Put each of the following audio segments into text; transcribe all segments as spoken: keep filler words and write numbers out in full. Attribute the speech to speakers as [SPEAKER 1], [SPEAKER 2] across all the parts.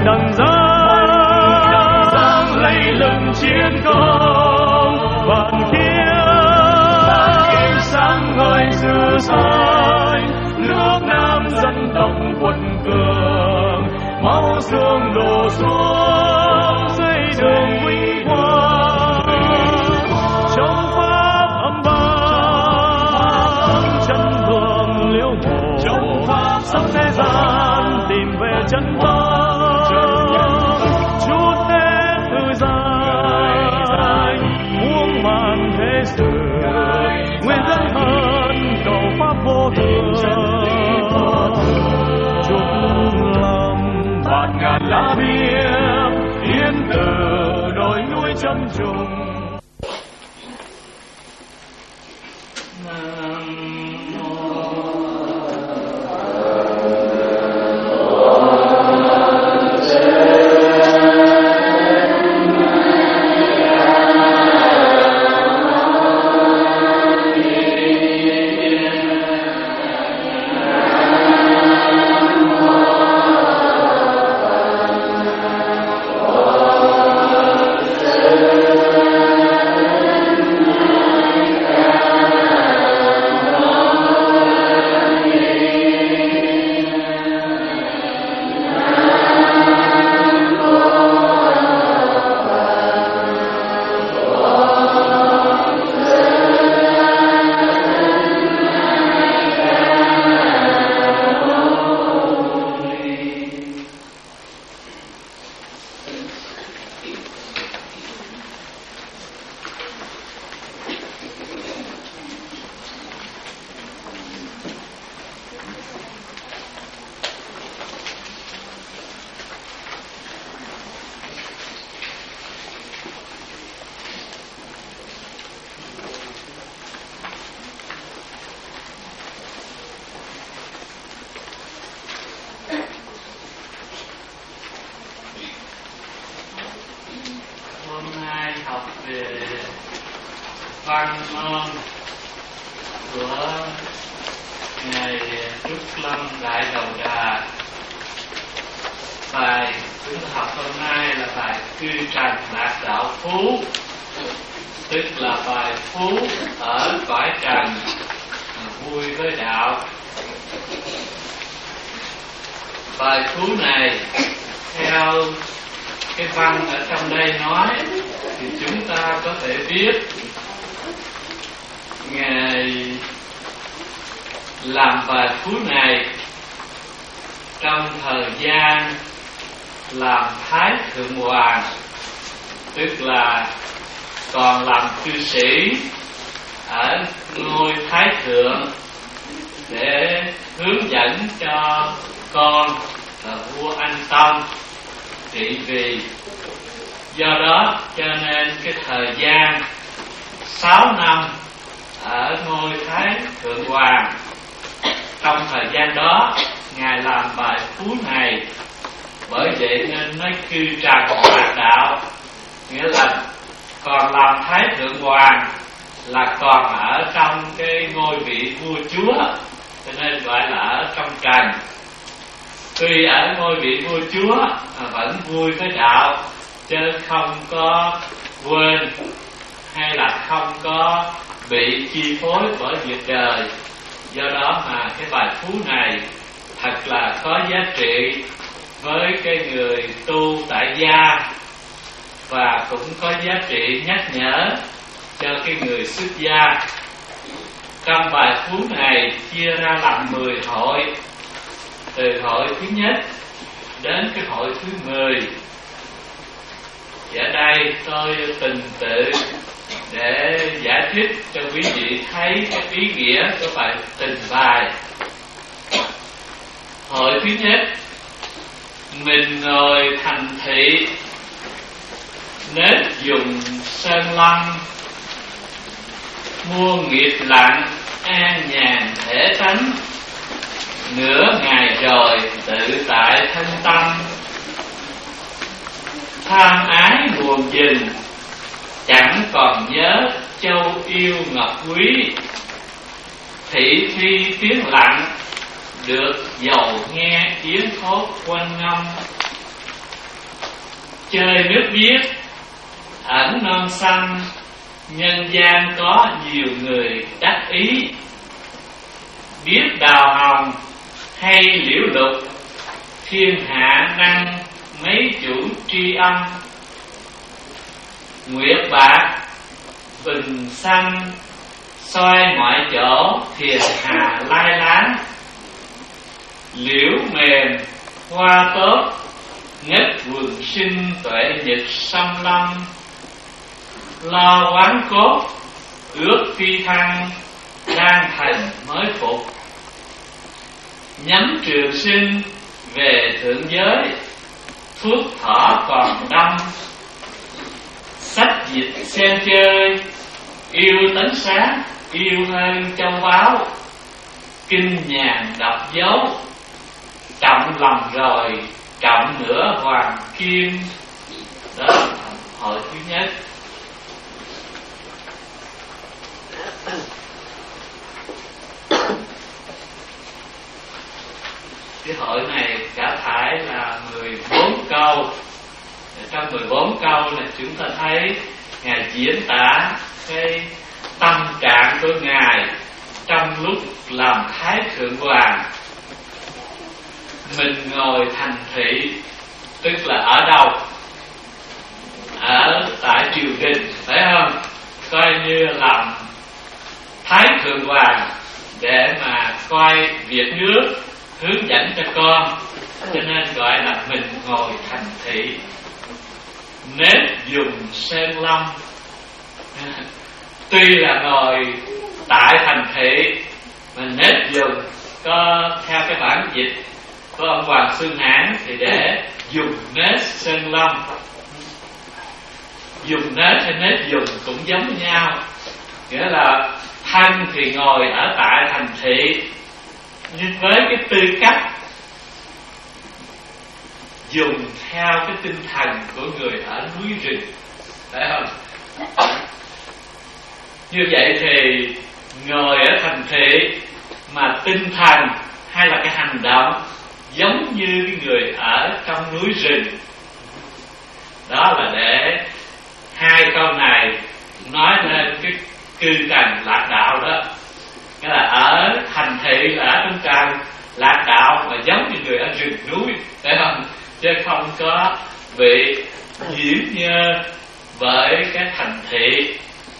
[SPEAKER 1] đằng giang lay lừng chiến công, vạn kiếm sáng ngời dư xanh, nước Nam dân tộc quật cường, máu xương đổ xuống dưới đường vinh quang. Trong pháp âm vang chân hương liễu mộ, sống thế gian tìm về chân vang, chút thế thư giai muôn màn thế sự, nguyện dân hơn cầu pháp vô thường, chúc lòng bạt ngàn lá biếc yên từ đồi núi châm trùng.
[SPEAKER 2] Bài phú này theo cái văn ở trong đây nói thì chúng ta có thể biết Ngài làm bài phú này trong thời gian làm Thái Thượng Hoàng, tức là còn làm cư sĩ ở ngôi Thái Thượng, để hướng dẫn cho con là vua Anh Tông trị vì. Do đó cho nên cái thời gian sáu năm ở ngôi Thái Thượng Hoàng, trong thời gian đó Ngài làm bài phú này. Bởi vậy nên nói cư trần lạc đạo, nghĩa là còn làm Thái Thượng Hoàng là còn ở trong cái ngôi vị vua chúa, cho nên gọi là ở trong trần. Tuy ở ngôi vị vua chúa mà vẫn vui với đạo, chứ không có quên hay là không có bị chi phối bởi việc đời. Do đó mà cái bài phú này thật là có giá trị với cái người tu tại gia, và cũng có giá trị nhắc nhở cho cái người xuất gia. Trong bài phú này chia ra làm mười hội, từ hội thứ nhất đến cái hội thứ mười. Ở đây tôi tình tự để giải thích cho quý vị thấy cái ý nghĩa của bài trình bày. Hội thứ nhất: mình ngồi thành thị, nết dùng sơn lâm, muôn nghiệp lặng, an nhàn thể tánh. Nửa ngày rồi tự tại thân tâm, tham ái buồn dình, chẳng còn nhớ châu yêu ngọc quý. Thị phi tiếng lặng, được dầu nghe tiếng khốt quanh ngâm. chơi nước biếc ẩn non xanh, nhân gian có nhiều người đắc ý. Biết đào hồng hay liễu lục, thiên hạ năng mấy chủ tri âm. Nguyệt bạc bình xanh, soi mọi chỗ thiền hà lai láng. Liễu mềm hoa tốt, ngất quần sinh tuệ nhật xâm lâm. Lo quán cốt ước phi thăng, đang thành mới phục. Nhắm trường sinh về thượng giới, thuốc thỏ còn đâm. Sách dịch xem chơi, yêu tánh sáng, yêu hơn châu báu. Kinh nhàn đọc dấu, trọng lòng rồi, trọng nữa hoàng kim. Đó là hội thứ nhất. Cái hội này cả thải là mười bốn câu. Trong mười bốn câu này chúng ta thấy Ngài diễn tả cái tâm trạng của Ngài trong lúc làm Thái Thượng Hoàng. Mình ngồi thành thị, tức là ở đâu? Ở tại triều đình, phải không? Coi như làm Thái Thượng Hoàng để mà coi việc nước, hướng dẫn cho con, cho nên gọi là mình ngồi thành thị. Nết dùng sơn lâm, tuy là ngồi tại thành thị mà nết dùng có theo cái bản dịch của ông Hoàng Xuân Hán thì để dùng nết sơn lâm. Dùng nết hay nết dùng cũng giống nhau, nghĩa là thân thì ngồi ở tại thành thị, nhưng với cái tư cách dùng theo cái tinh thần của người ở núi rừng, phải không? Như vậy thì ngồi ở thành thị mà tinh thần hay là cái hành động giống như cái người ở trong núi rừng. Đó là để hai câu này nói lên cái cư trần lạc đạo đó. Nghĩa là ở thành thị là ở trong trần lạc đạo mà giống như người ở rừng núi, phải không? Chứ không có bị nhiễm nhơ bởi cái thành thị.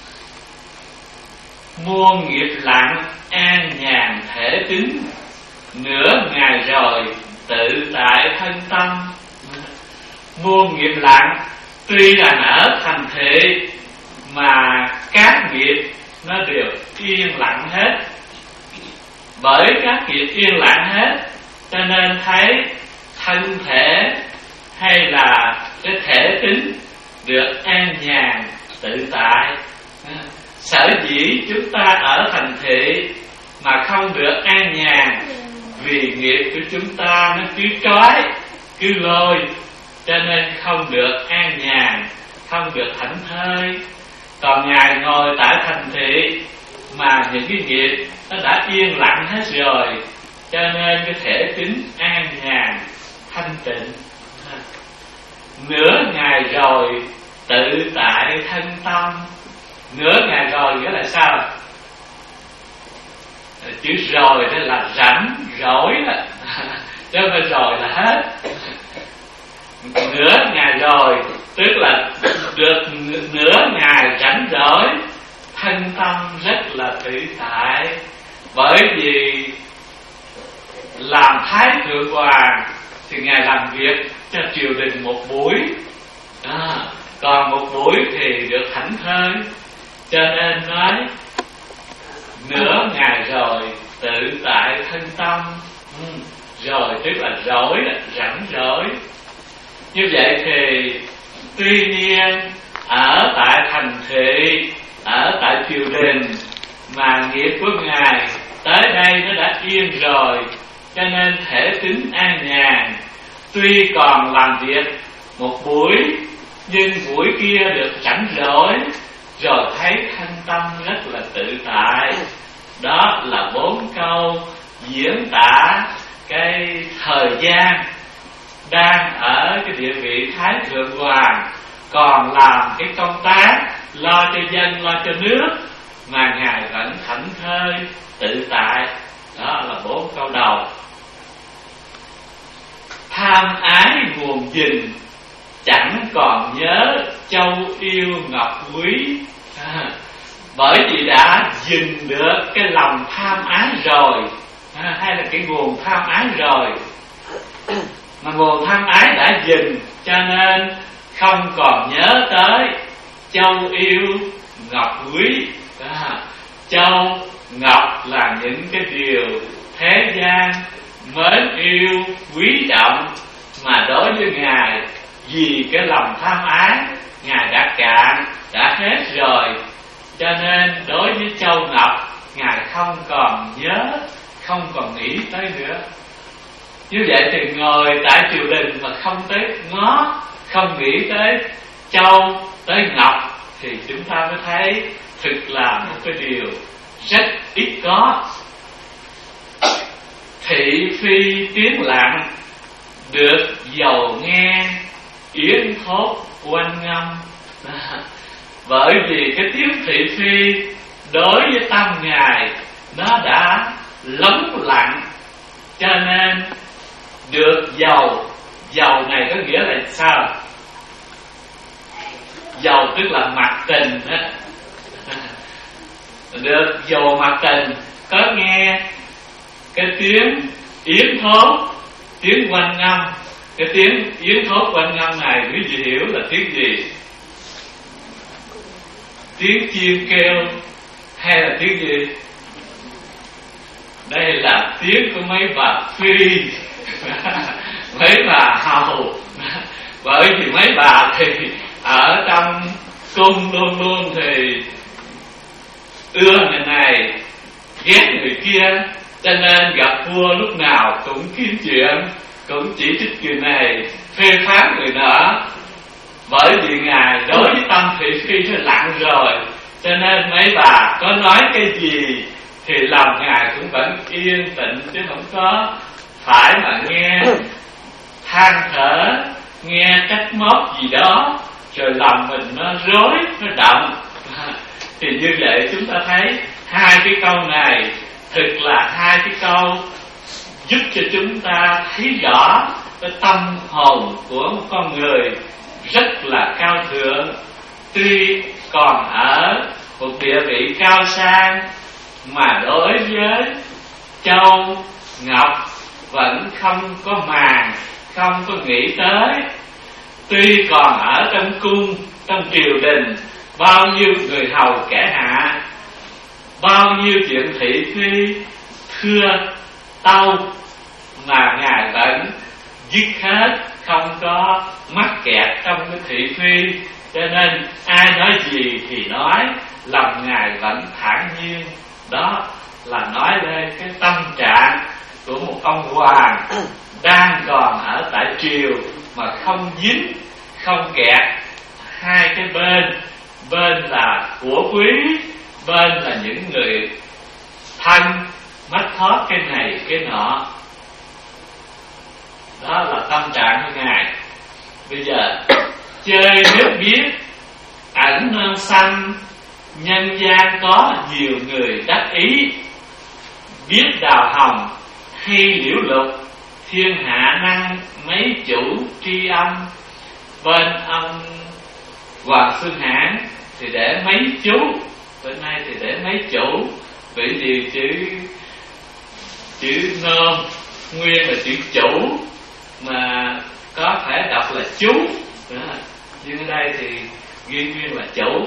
[SPEAKER 2] Muôn nghiệp lặng an nhàn thể tính, nửa ngày rồi tự tại thân tâm. Muôn nghiệp lặng tuy là ở thành thị mà các nghiệp nó đều yên lặng hết. Bởi các nghiệp yên lặng hết cho nên thấy thân thể hay là cái thể tính được an nhàn tự tại. Sở dĩ chúng ta ở thành thị mà không được an nhàn vì nghiệp của chúng ta nó cứ trói, cứ lôi, cho nên không được an nhàn, không được thảnh thơi. Còn Ngài ngồi tại thành thị mà những cái nghiệp nó đã yên lặng hết rồi, cho nên cái thể tính an nhàn, thanh tịnh. Nửa ngày rồi tự tại thân tâm. Nửa ngày rồi nghĩa là sao? Chữ rồi đó là rảnh rỗi đó, chứ không phải rồi là hết. Nửa ngày rồi tức là được nửa ngày rảnh rỗi, thân tâm rất là tự tại. Bởi vì làm Thái Thượng Hoàng thì Ngài làm việc cho triều đình một buổi, à, còn một buổi thì được thảnh thơi, cho nên nói nửa ngày rồi tự tại thân tâm. ừ, Rồi tức là rỗi, rảnh rỗi. Như vậy thì tuy nhiên ở tại thành thị, ở tại triều đình mà nghiệp của Ngài tới đây nó đã yên rồi, cho nên thể tính an nhàn. Tuy còn làm việc một buổi, nhưng buổi kia được rảnh rỗi, rồi thấy thân tâm rất là tự tại. Đó là bốn câu diễn tả cái thời gian đang ở cái địa vị Thái Thượng Hoàng, còn làm cái công tác lo cho dân, lo cho nước, mà Ngài vẫn thảnh thơi tự tại. Đó là bốn câu đầu. Tham ái nguồn gìn, chẳng còn nhớ châu yêu ngọc quý. À, bởi vì đã gìn được cái lòng tham ái rồi, à, hay là cái nguồn tham ái rồi, mà nguồn tham ái đã gìn, cho nên không còn nhớ tới châu yêu ngọc quý. À, châu ngọc là những cái điều thế gian mến yêu quý trọng, mà đối với Ngài vì cái lòng tham ái Ngài đã cạn, đã hết rồi, cho nên đối với châu ngọc Ngài không còn nhớ, không còn nghĩ tới nữa. Như vậy thì ngồi tại triều đình mà không tới ngó, không nghĩ tới châu, tới ngọc, thì chúng ta mới thấy thực là một cái điều rất ít có. Thị phi tiếng lặng, được dầu nghe yến thốt quanh ngâm. À, bởi vì cái tiếng thị phi đối với tâm Ngài nó đã lắng lặng, cho nên được dầu. Dầu này có nghĩa là sao? Dầu tức là mặt tình đó. Được dầu mặt tình, có nghe cái tiếng yến thốt, tiếng quanh ngâm. Cái tiếng yến thốt quanh ngâm này quý vị hiểu là tiếng gì? Tiếng chim kêu hay là tiếng gì? Đây là tiếng của mấy bà phi, mấy bà hầu. Bởi vì mấy bà thì ở trong cung luôn luôn thì ưa người này ghét người kia, cho nên gặp vua lúc nào cũng kiếm chuyện, cũng chỉ trích người này, phê phán người nọ. Bởi vì Ngài đối với tâm thị phi nó lặng rồi, cho nên mấy bà có nói cái gì thì lòng Ngài cũng vẫn yên tĩnh, chứ không có phải mà nghe than thở, nghe trách móc gì đó rồi lòng mình nó rối, nó động. Thì như vậy chúng ta thấy hai cái câu này thực là hai cái câu giúp cho chúng ta thấy rõ cái tâm hồn của một con người rất là cao thượng. Tuy còn ở một địa vị cao sang, mà đối với châu ngọc vẫn không có màng, không có nghĩ tới. Tuy còn ở trong cung, trong triều đình, bao nhiêu người hầu kẻ hạ, bao nhiêu chuyện thị phi thưa tâu, mà Ngài vẫn dứt hết, không có mắc kẹt trong cái thị phi. Cho nên ai nói gì thì nói, lòng Ngài vẫn thản nhiên. Đó là nói lên cái tâm trạng của một ông hoàng đang còn ở tại triều mà không dính, không kẹt hai cái bên. Bên là của quý, bên là những người thân mách thoát cái này cái nọ. Đó là tâm trạng của Ngài. Bây giờ chơi nước biết ẩn non xanh, nhân gian có nhiều người đắc ý. Biết đào hồng hay liễu lục, thiên hạ năng mấy chủ tri âm. Bên ông Hoàng Xuân Hãn thì để mấy chú, bên nay thì để mấy chủ. Bởi vì chữ chữ nôm nguyên là chữ chủ, mà có thể đọc là chú. Đó. Nhưng ở đây thì ghi nguyên là chủ.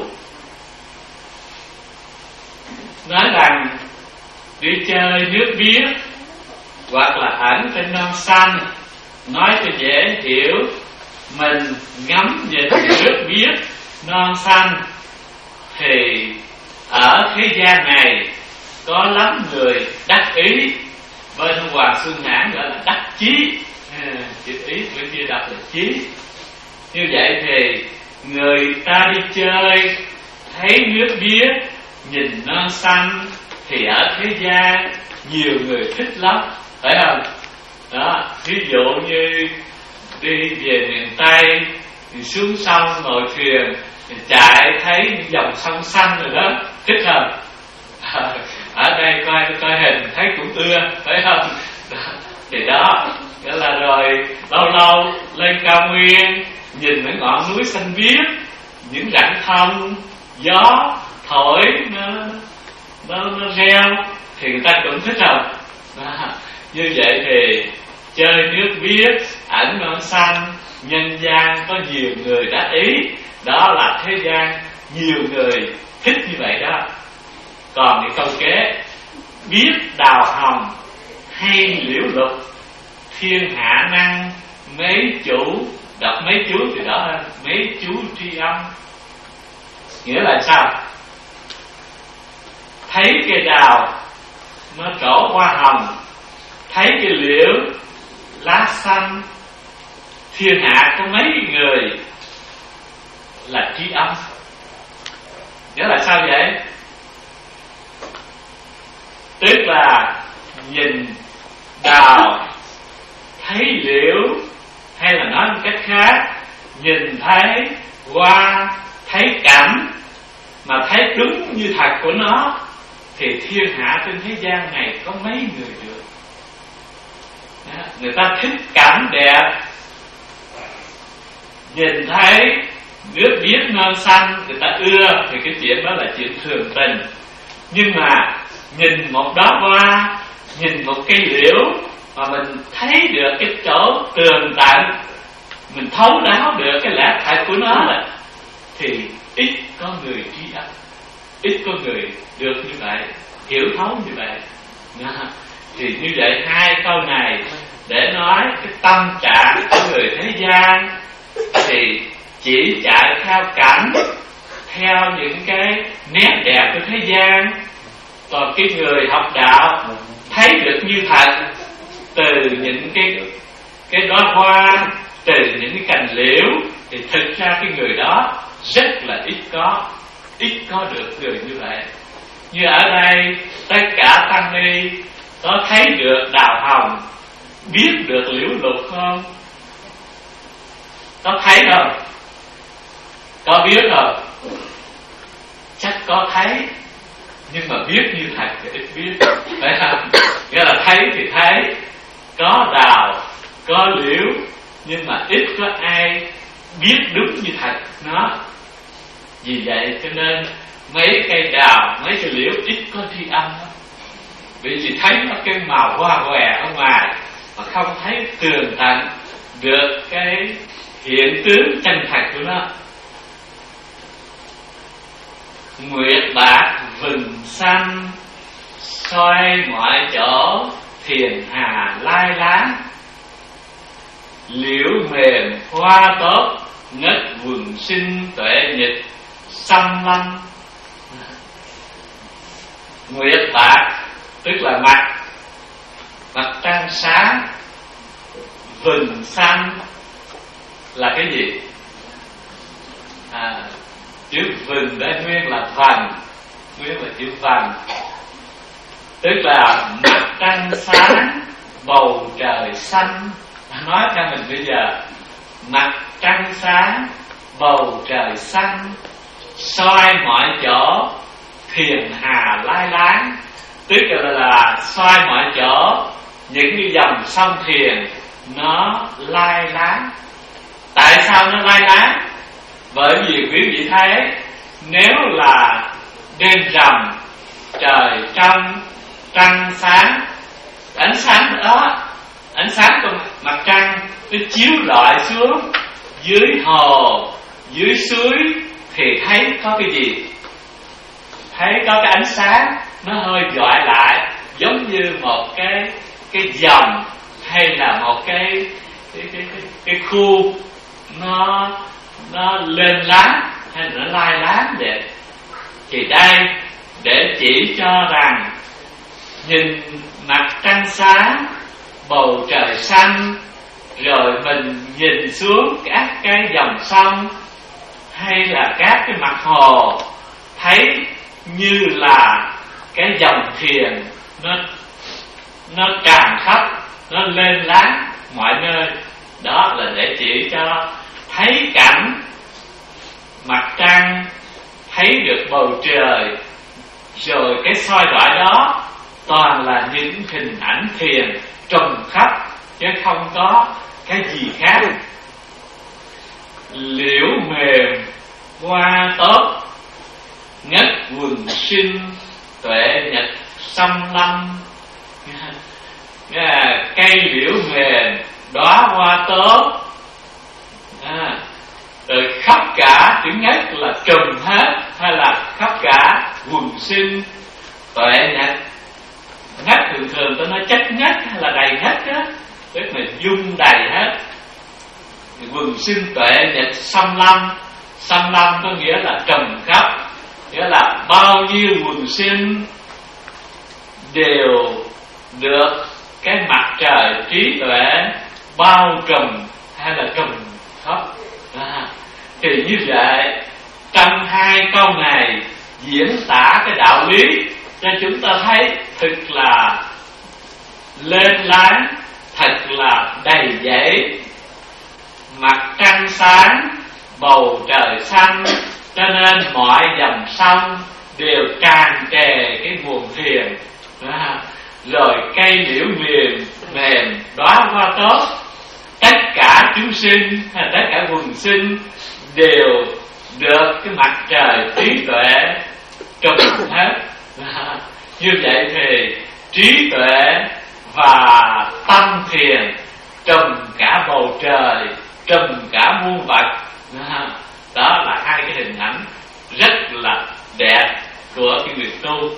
[SPEAKER 2] Nói rằng đi chơi nước biếc, hoặc là ẩn trên non xanh. Nói cho dễ hiểu, mình ngắm nhìn nước biếc non xanh thì ở thế gian này có lắm người đắc ý. Bên Hoàng Xuân Hãn gọi là đắc chí, à, chữ ý bên kia đọc là chí. Như vậy thì người ta đi chơi thấy nước biếc, nhìn non xanh thì ở thế gian nhiều người thích lắm, phải không? Đó, ví dụ như đi về miền Tây thì xuống sông ngồi thuyền thì chạy thấy những dòng sông xanh rồi đó, thích không? À, ở đây coi coi hình thấy cũng ưa, phải không? Đó, thì đó nghĩa là rồi lâu lâu lên cao nguyên nhìn mấy ngọn núi xanh biếc, những rặng thông, gió thổi nó nó, nó reo thì người ta cũng thích không? Đó, như vậy thì chơi nước biếc, ảnh non xanh, nhân gian có nhiều người đã ý, đó là thế gian nhiều người thích như vậy đó. Còn cái câu kế biết đào hồng hay liễu lục, thiên hạ năng mấy chủ, đọc mấy chú thì đó mấy chú tri âm. Nghĩa là sao? Thấy cây đào nó trổ hoa hồng, thấy cái liễu lá xanh, thiên hạ có mấy người là tri âm. Nghĩa là sao vậy? Tức là nhìn đào thấy liễu, hay là nói một cách khác, nhìn thấy hoa, thấy cảnh mà thấy đúng như thật của nó, thì thiên hạ trên thế gian này có mấy người được. Đó, người ta thích cảnh đẹp, nhìn thấy nước biếc non xanh người ta ưa, thì cái chuyện đó là chuyện thường tình. Nhưng mà nhìn một đóa hoa, nhìn một cây liễu mà mình thấy được cái chỗ tường tận, mình thấu đáo được cái lẽ thật của nó là, thì ít có người tri âm, ít có người được như vậy, hiểu thấu như vậy. Đó. Thì như vậy hai câu này để nói cái tâm trạng của người thế gian thì chỉ chạy theo cảnh, theo những cái nét đẹp của thế gian. Còn cái người học đạo thấy được như thật từ những cái cái đóa hoa, từ những cái cành liễu, thì thực ra cái người đó rất là ít có, ít có được người như vậy. Như ở đây tất cả tăng ni có thấy được đào hồng, biết được liễu lục không? Có thấy không? Có biết không? Chắc có thấy, nhưng mà biết như thật thì ít biết, phải không? Nghĩa là thấy thì thấy, có đào, có liễu, nhưng mà ít có ai biết đúng như thật nó. Vì vậy cho nên mấy cây đào, mấy cây liễu ít có tri âm đó. Vì chỉ thấy nó cái màu hoa hòe ở ngoài, mà không thấy tường tận được cái hiện tướng chân thật của nó. Nguyệt bạc vừng xanh, soi mọi chỗ thiền hà lai láng, liễu mềm hoa tốt, ngất vườn sinh tuệ nhật xăm lanh. Nguyệt bạc tức là mặt, mặt trăng sáng. Vừng xanh là cái gì? À, chữ vừng đây nguyên là vành, nguyên là chữ vành, tức là mặt trăng sáng, bầu trời xanh. Nói cho mình bây giờ, mặt trăng sáng, bầu trời xanh, soi mọi chỗ thiền hà lai láng. Tức là, là soi mọi chỗ, những cái dòng sông thiền nó lai láng. Tại sao nó lai láng? Bởi vì quý vị thấy, nếu là đêm rằm, trời trong, trăng sáng, ánh sáng đó, ánh sáng của mặt trăng nó chiếu rọi xuống dưới hồ, dưới suối, thì thấy có cái gì? Thấy có cái ánh sáng nó hơi dọi lại, giống như một cái cái dòng, hay là một cái cái cái cái, cái khu nó nó lên láng, hay là nó lai láng vậy. Thì đây để chỉ cho rằng nhìn mặt trăng sáng, bầu trời xanh, rồi mình nhìn xuống các cái dòng sông hay là các cái mặt hồ, thấy như là cái dòng thiền nó nó tràn khắp, nó lên láng mọi nơi. Đó là để chỉ cho thấy cảnh mặt trăng, thấy được bầu trời, rồi cái soi rọi đó toàn là những hình ảnh thiền trùng khắp, chứ không có cái gì khác. Liễu mềm hoa tốt, ngất quần sinh tuệ nhật xâm lâm. Cây liễu mềm, đóa hoa tốt, à, rồi khắp cả chữ ngất là trùm hết, hay là khắp cả quần sinh tuệ nhật. Ngất thường thường tôi nói chất ngất hay là đầy ngất á, tức là dung đầy hết. Quần sinh tuệ nhật xâm lâm. Xâm lâm có nghĩa là trùm khắp, nghĩa là bao nhiêu quần sinh đều được cái mặt trời trí tuệ bao trùm hay là trùm khắp. À, thì như vậy trong hai câu này diễn tả cái đạo lý cho chúng ta thấy thật là lên láng, thật là đầy dẫy. Mặt trăng sáng, bầu trời xanh, cho nên mọi dòng sông đều tràn trề cái nguồn thiền. À, rồi cây liễu mềm mềm, đóa hoa tốt, tất cả chúng sinh, tất cả quần sinh đều được cái mặt trời trí tuệ trùm hết. À, như vậy thì trí tuệ và tâm thiền trùm cả bầu trời, trùm cả muôn vật. À, đó là hai cái hình ảnh rất là đẹp của cái người tu.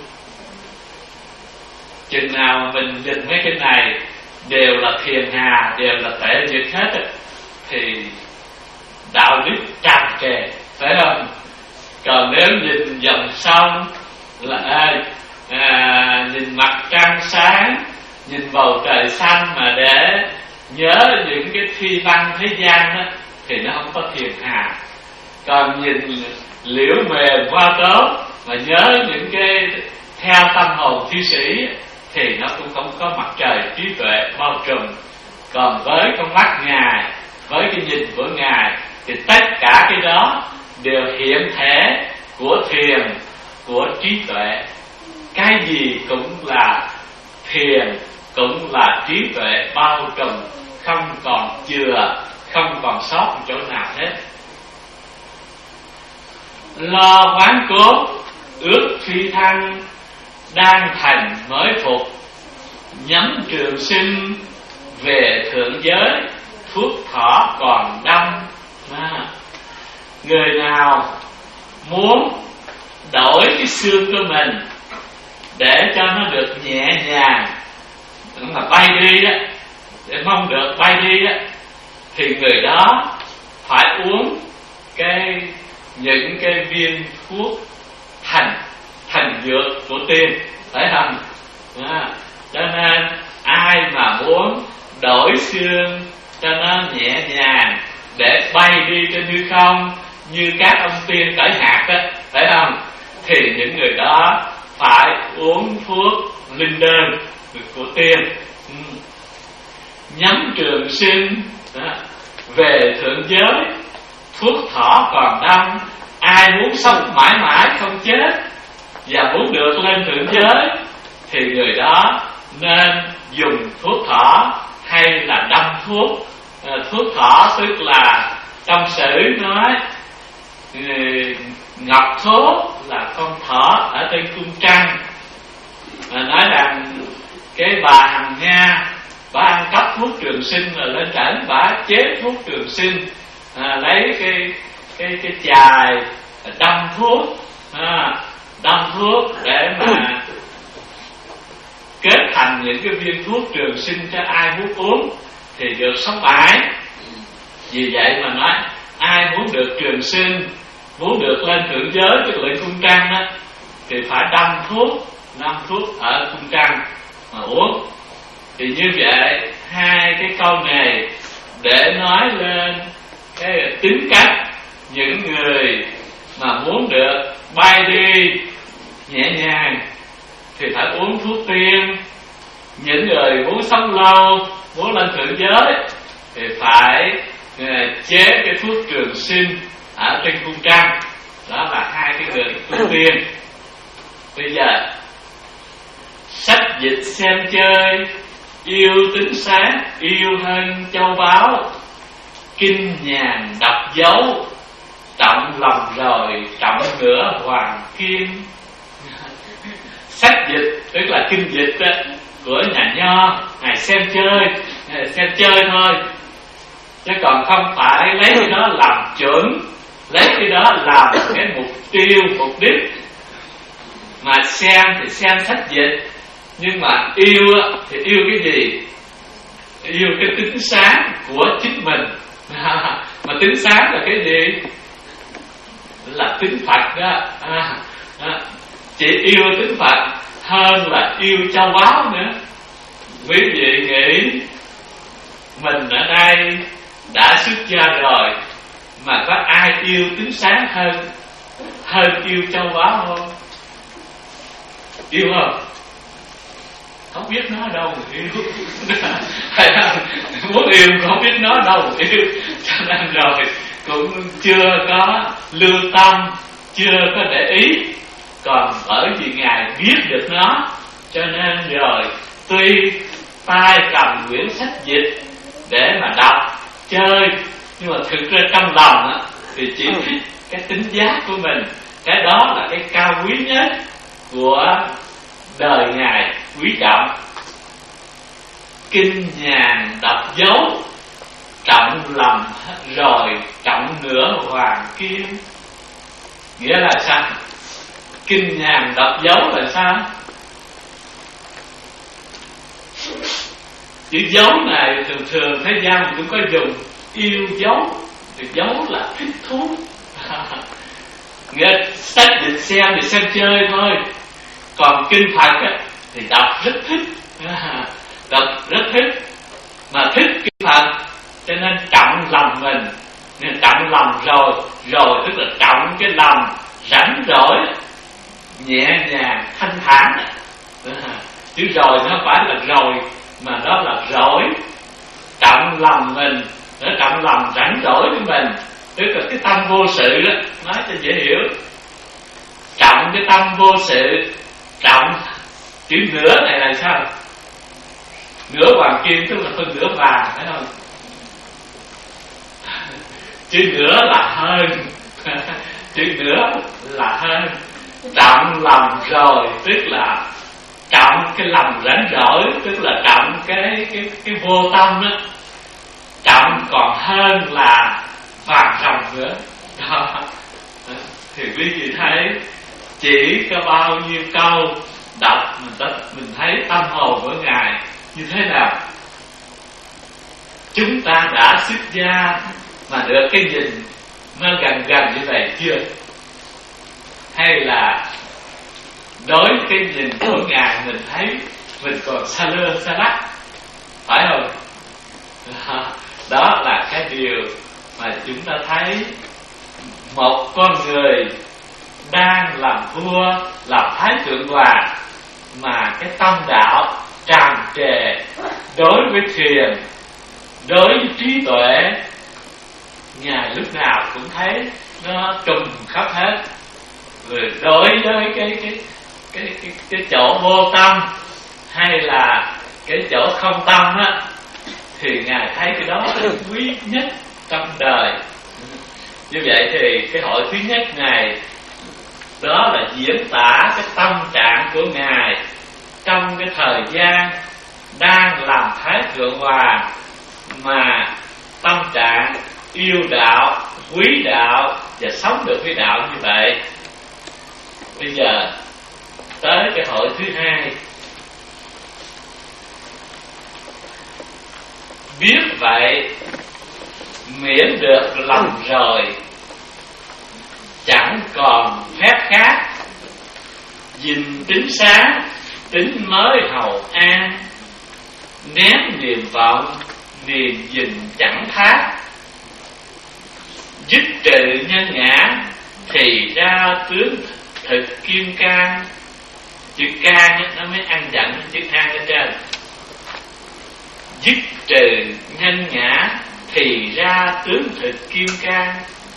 [SPEAKER 2] Chừng nào mà mình nhìn mấy cái này đều là thiền hà, đều là tệ diệt hết, thì đạo đức tràn trề, phải không? Còn nếu nhìn dòng sông là à, à, nhìn mặt trăng sáng, nhìn bầu trời xanh mà để nhớ những cái thi văn thế gian đó, thì nó không có thiền hà. Còn nhìn liễu mềm hoa tốt mà nhớ những cái theo tâm hồn thi sĩ thì nó cũng không có mặt trời trí tuệ bao trùm. Còn với con mắt Ngài, với cái nhìn của Ngài, thì tất cả cái đó đều hiện thể của thiền, của trí tuệ. Cái gì cũng là thiền, cũng là trí tuệ bao trùm, không còn chừa, không còn sót chỗ nào hết. Lo quán cốt, ước phi thăng, đang thành mới phục, nhắm trường sinh, về thượng giới, thuốc thỏ còn đâm. À, người nào muốn đổi cái xương của mình để cho nó được nhẹ nhàng, mà bay đi á, để mong được bay đi á, thì người đó phải uống cái những cái viên thuốc thành thành dược của tiên, phải không? À, cho nên ai mà muốn đổi xương cho nó nhẹ nhàng để bay đi trên hư không như các ông tiên cởi hạt đó, phải không? Thì những người đó phải uống thuốc linh đơn của tiên. Ừ. Nhắm trường sinh, đó, về thượng giới, thuốc thỏ còn đâm. Ai muốn sống mãi mãi không chết và muốn được lên thượng giới thì người đó nên dùng thuốc thỏ hay là đâm thuốc. À, thuốc thỏ tức là trong sử nói ngọc thố là con thỏ ở trên cung trăng, à, nói rằng cái bà Hằng Nga bà ăn cắp thuốc trường sinh rồi lên trển bà chế thuốc trường sinh, à, lấy cái cái cái chài đâm thuốc, à, đâm thuốc để mà kết thành những cái viên thuốc trường sinh cho ai muốn uống thì được sống mãi. Vì vậy mà nói ai muốn được trường sinh, muốn được lên thượng giới tức là lên cung trăng đó, thì phải đâm thuốc, đâm thuốc ở cung trăng mà uống. Thì như vậy hai cái câu này để nói lên cái tính cách những người mà muốn được bay đi nhẹ nhàng thì phải uống thuốc tiên. Những người muốn sống lâu, muốn lên thượng giới thì phải uh, chế cái thuốc trường sinh ở trên cung trăng. Đó là hai cái người ưu tiên. Bây giờ sách dịch xem chơi, yêu tính sáng, yêu hơn châu báu, kinh nhàn đọc dấu, trọng lòng rồi trọng nữa hoàng kim. Sách dịch tức là kinh dịch đó, của nhà Nho, ngài xem chơi, ngài xem chơi thôi, chứ còn không phải lấy cái đó làm chuẩn, lấy cái đó làm cái mục tiêu, mục đích. Mà xem thì xem sách dịch, nhưng mà yêu thì yêu cái gì? Yêu cái tính sáng của chính mình. Mà tính sáng là cái gì? Là tính Phật đó. À, à, chỉ yêu tính Phật hơn là yêu châu báu nữa. Quý vị nghĩ mình ở đây đã xuất gia rồi, mà có ai yêu tính sáng hơn hơn yêu châu báu không? Yêu không? Không biết nó đâu mà yêu. Hay là muốn yêu không biết nó đâu mà yêu. Cho nên rồi cũng chưa có lưu tâm, chưa có để ý. Còn bởi vì Ngài biết được nó, cho nên rồi tuy tay cầm quyển sách dịch để mà đọc, chơi, nhưng mà thực ra trong lòng á, thì chỉ thích cái tính giác của mình. Cái đó là cái cao quý nhất của đời Ngài quý trọng. Kinh nhàn đọc dấu, trọng lòng rồi trọng nửa hoàng kim. Nghĩa là sao? Kinh nhàn đọc dấu là sao? Chữ dấu này thường thường thế gian cũng có dùng. Yêu dấu thì dấu là thích thú. Nghĩa sách dịch xem thì xem chơi thôi, còn kinh Phật á, thì đọc rất thích. Đọc rất thích. Mà thích kinh Phật cho nên trọng lòng mình. Nên trọng lòng rồi, rồi tức là trọng cái lòng rảnh rỗi, nhẹ nhàng, thanh thản. Chứ rồi nó phải là rồi, mà đó là rỗi. Trọng lòng mình, nó trọng lòng rảnh rỗi của mình, tức là cái tâm vô sự đó, nói cho dễ hiểu. Trọng cái tâm vô sự, trọng chữ nửa này là sao? Nửa hoàng kim tức là phân nửa vàng, phải không? Chữ nửa là hơn. Chữ nửa là hơn. Trọng lòng rồi tức là trọng cái lòng rảnh rỗi, tức là trọng cái cái cái vô tâm đó. Trọng còn hơn là vàng ròng nữa. Đó. Thì quý vị thấy chỉ có bao nhiêu câu đọc mình ta, mình thấy tâm hồn của Ngài như thế nào. Chúng ta đã xuất gia mà được cái nhìn nó gần gần như vậy chưa? Hay là đối cái nhìn của Ngài mình thấy mình còn xa lơ xa lắc, phải không? Đó là cái điều mà chúng ta thấy một con người đang làm vua, làm thái thượng hoàng, mà cái tâm đạo tràn trề đối với thiền, đối với trí tuệ, Ngài lúc nào cũng thấy nó trùng khắp hết. Rồi đối với cái cái cái cái cái chỗ vô tâm hay là cái chỗ không tâm á, thì Ngài thấy cái đó là quý nhất trong đời. Như vậy thì cái hội thứ nhất này đó là diễn tả cái tâm trạng của Ngài trong cái thời gian đang làm Thái Thượng Hoàng, mà tâm trạng yêu đạo, quý đạo và sống được với đạo như vậy. Bây giờ tới cái hội thứ hai. Biết vậy miễn được lòng rồi, chẳng còn phép khác. Gìn tính sáng, tính mới hầu an, nén niềm vọng, niềm gìn chẳng thác. Dứt trừ nhân ngã, thì ra tướng thực kim cang. Chữ can nó mới ăn dặn chữ an ở trên. Dứt trừ nhân ngã thì ra tướng thịt kim cang.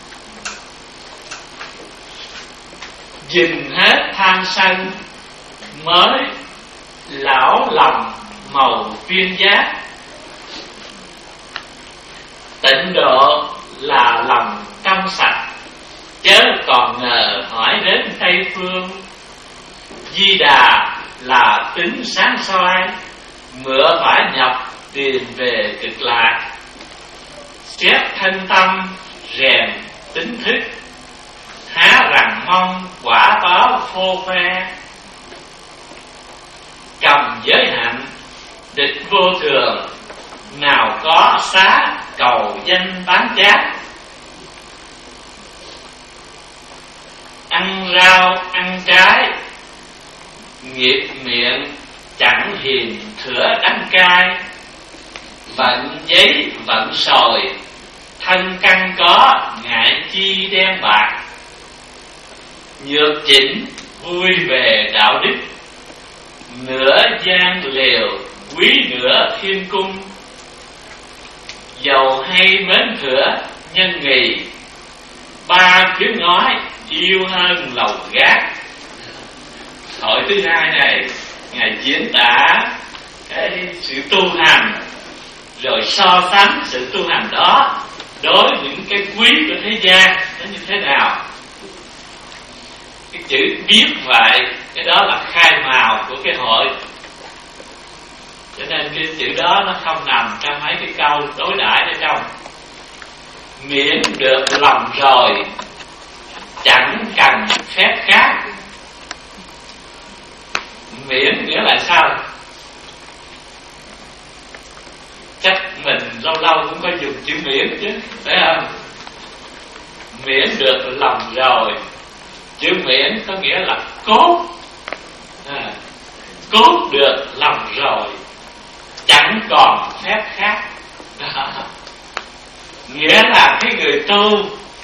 [SPEAKER 2] Dừng hết tham sân mới lão lòng màu viên giác. Tịnh độ là lòng trong sạch, chớ còn ngờ hỏi đến Tây phương. Di Đà là tính sáng soi, mựa phải nhập tìm về cực lạc. Xét thân tâm rèn tính thức, há rằng mong quả báo phô phe. Cầm giới hạnh địch vô thường, nào có xá cầu danh bán chát. Ăn rau ăn trái, nghiệp miệng chẳng hiền thửa đắng cay. Vận giấy vận sồi, thân căn có ngại chi đen bạc. Nhược chỉnh vui về đạo đức, nửa gian liều quý nửa thiên cung. Dầu hay mến thửa nhân nghì, ba khuyến nói yêu hơn lầu gác. Hội thứ hai này Ngài diễn tả cái sự tu hành, rồi so sánh sự tu hành đó đối với những cái quý của thế gian nó như thế nào. Cái chữ biết vậy, cái đó là khai mào của cái hội. Cho nên cái chữ đó nó không nằm trong mấy cái câu đối đãi ở trong. Miễn được lòng rồi, chẳng cần phép khác. Miễn nghĩa là sao? Chắc mình lâu lâu cũng có dùng chữ miễn chứ, phải không? Miễn được lòng rồi. Chữ miễn có nghĩa là cốt à, cốt được lòng rồi, chẳng còn phép khác. Đó. Nghĩa là cái người tu,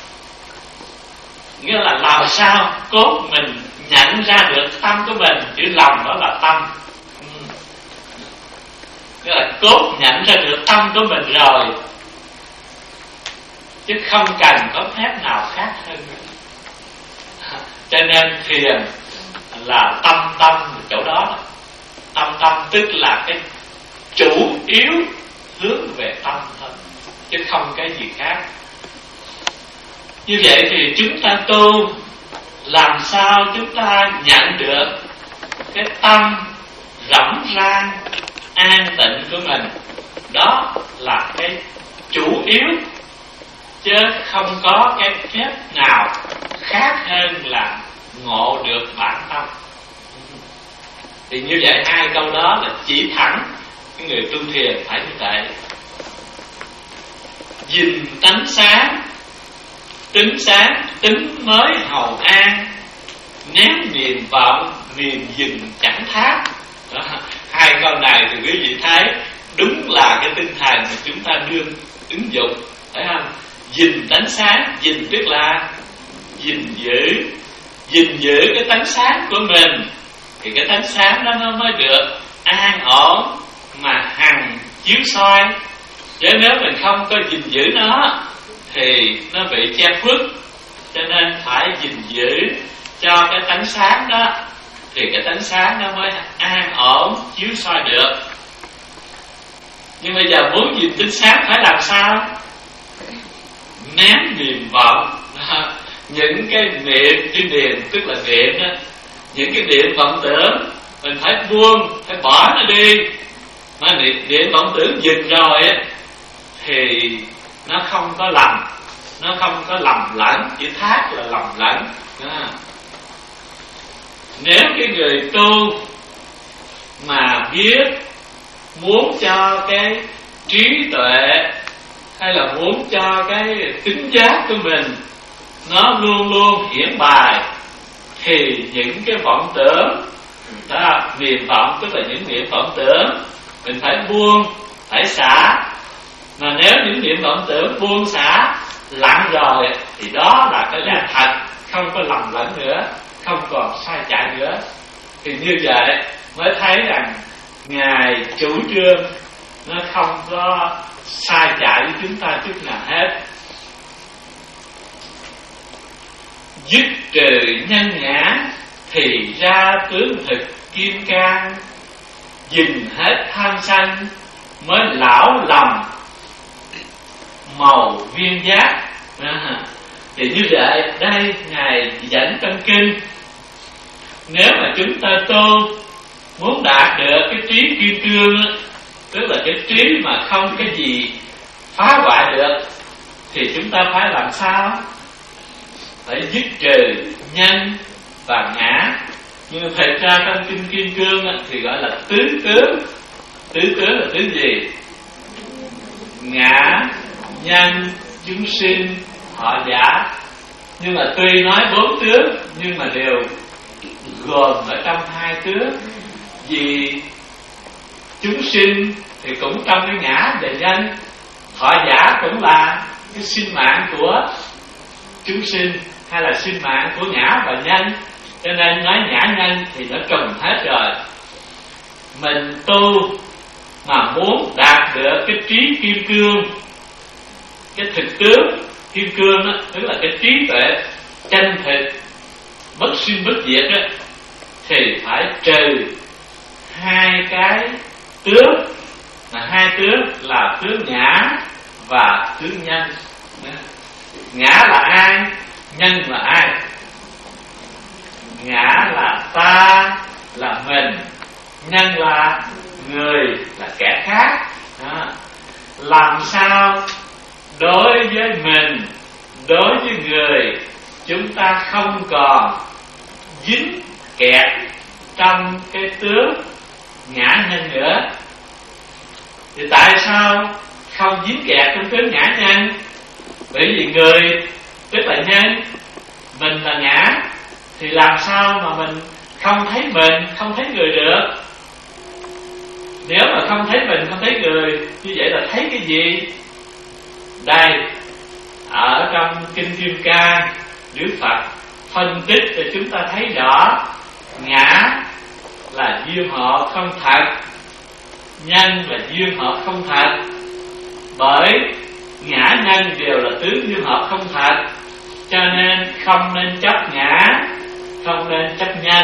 [SPEAKER 2] nghĩa là làm sao cốt mình nhận ra được tâm của mình. Chữ lòng đó là tâm. ừ. Nghĩa là cốt nhận ra được tâm của mình rồi, chứ không cần có phép nào khác hơn nữa. Cho nên thiền là tâm tâm chỗ đó. Tâm tâm tức là cái chủ yếu hướng về tâm thôi, chứ không cái gì khác. Như vậy thì chúng ta tu, làm sao chúng ta nhận được cái tâm rỗng rang an tịnh của mình. Đó là cái chủ yếu, chứ không có cái phép nào khác hơn là ngộ được bản tâm. Thì như vậy hai câu đó là chỉ thẳng cái người tu thiền phải như vậy. Dình tánh sáng, tính sáng tính mới hầu an. Ném niềm vọng niềm dình chẳng thác. Đó, hai câu này thì quý vị thấy đúng là cái tinh thần mà chúng ta đương ứng dụng, phải không? Dình tánh sáng, dình tức là gìn giữ, gìn giữ cái tánh sáng của mình, thì cái tánh sáng đó nó mới được an ổn mà hằng chiếu soi. Chứ nếu mình không có gìn giữ nó thì nó bị che khuất. Cho nên phải gìn giữ cho cái tánh sáng đó, thì cái tánh sáng nó mới an ổn chiếu soi được. Nhưng bây giờ muốn gìn tánh sáng phải làm sao? Ném niềm vọng. Những cái niệm, cái niệm tức là niệm đó, những cái niệm vọng tưởng mình phải buông, phải bỏ nó đi. Mà niệm, niệm vọng tưởng dừng rồi á thì nó không có lầm, nó không có lầm lẫn. Chữ thác là lầm lẫn. Nếu cái người tu mà biết muốn cho cái trí tuệ hay là muốn cho cái tính giác của mình nó luôn luôn hiển bài, thì những cái vọng tưởng đó, niệm vọng tức là những niệm vọng tưởng mình phải buông, phải xả. Mà nếu những niệm vọng tưởng buông xả lặng rồi thì đó là cái là thật, không có lầm lẫn nữa, không còn sai chạy nữa. Thì như vậy mới thấy rằng Ngài chủ trương nó không có sai chạy chúng ta chút nào hết. Dứt trừ nhân ngã thì ra tướng thực kim cang, dừng hết tham sân mới lão lòng màu viên giác. À, thì như vậy đây Ngài dẫn trong kinh, nếu mà chúng ta tu muốn đạt được cái trí kim cương, tức là cái trí mà không cái gì phá hoại được, thì chúng ta phải làm sao? Phải dứt trừ nhân và ngã. Nhưng thật ra trong kinh Kim Cương thì gọi là tứ tướng. Tứ tướng là thứ gì? Ngã, nhân, chúng sinh, họ giả. Nhưng mà tuy nói bốn tướng, nhưng mà đều gồm ở trong hai tướng. Vì chúng sinh thì cũng trong cái ngã và nhân, họ giả cũng là cái sinh mạng của chúng sinh hay là sinh mạng của ngã và nhân. Cho nên nói ngã nhân thì nó trùng hết rồi. Mình tu mà muốn đạt được cái trí kim cương, cái thực tướng kim cương đó, tức là cái trí tuệ chân thực bất sinh bất diệt đó, thì phải trừ hai cái tướng. Mà hai tướng là tướng ngã và tướng nhân. Ngã là ai? Nhân là ai? Ngã là ta, là mình. Nhân là người, là kẻ khác. Đó. Làm sao đối với mình, đối với người, chúng ta không còn dính kẹt trong cái tướng ngã nhân nữa. Thì tại sao không dính kẹt trong tướng ngã nhân? Bởi vì người tức là nhân, mình là ngã, thì làm sao mà mình không thấy mình, không thấy người được? Nếu mà không thấy mình, không thấy người, như vậy là thấy cái gì? Đây, ở trong Kinh Kim Cang, Đức Phật phân tích để chúng ta thấy rõ ngã là duyên hợp không thật, nhân là duyên hợp không thật. Bởi ngã nhân đều là tướng duyên hợp không thật, cho nên không nên chấp ngã, không nên chấp nhân.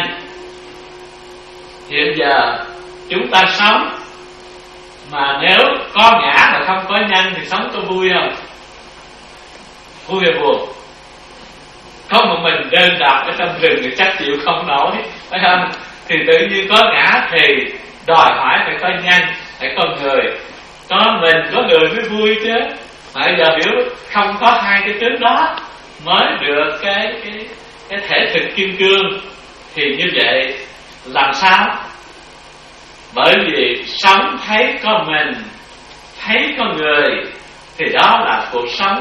[SPEAKER 2] Hiện giờ chúng ta sống mà nếu có ngã mà không có nhân thì sống có vui không? Vui hay buồn? Không một mình đơn độc ở trong rừng thì chắc chịu không nổi, phải không? Thì tự nhiên có ngã thì đòi hỏi phải có nhân, phải có người. Có mình, có người mới vui chứ. Mà bây giờ biểu không có hai cái tướng đó mới được cái cái cái thể thực kim cương, thì như vậy làm sao? Bởi vì sống thấy có mình, thấy có người, thì đó là cuộc sống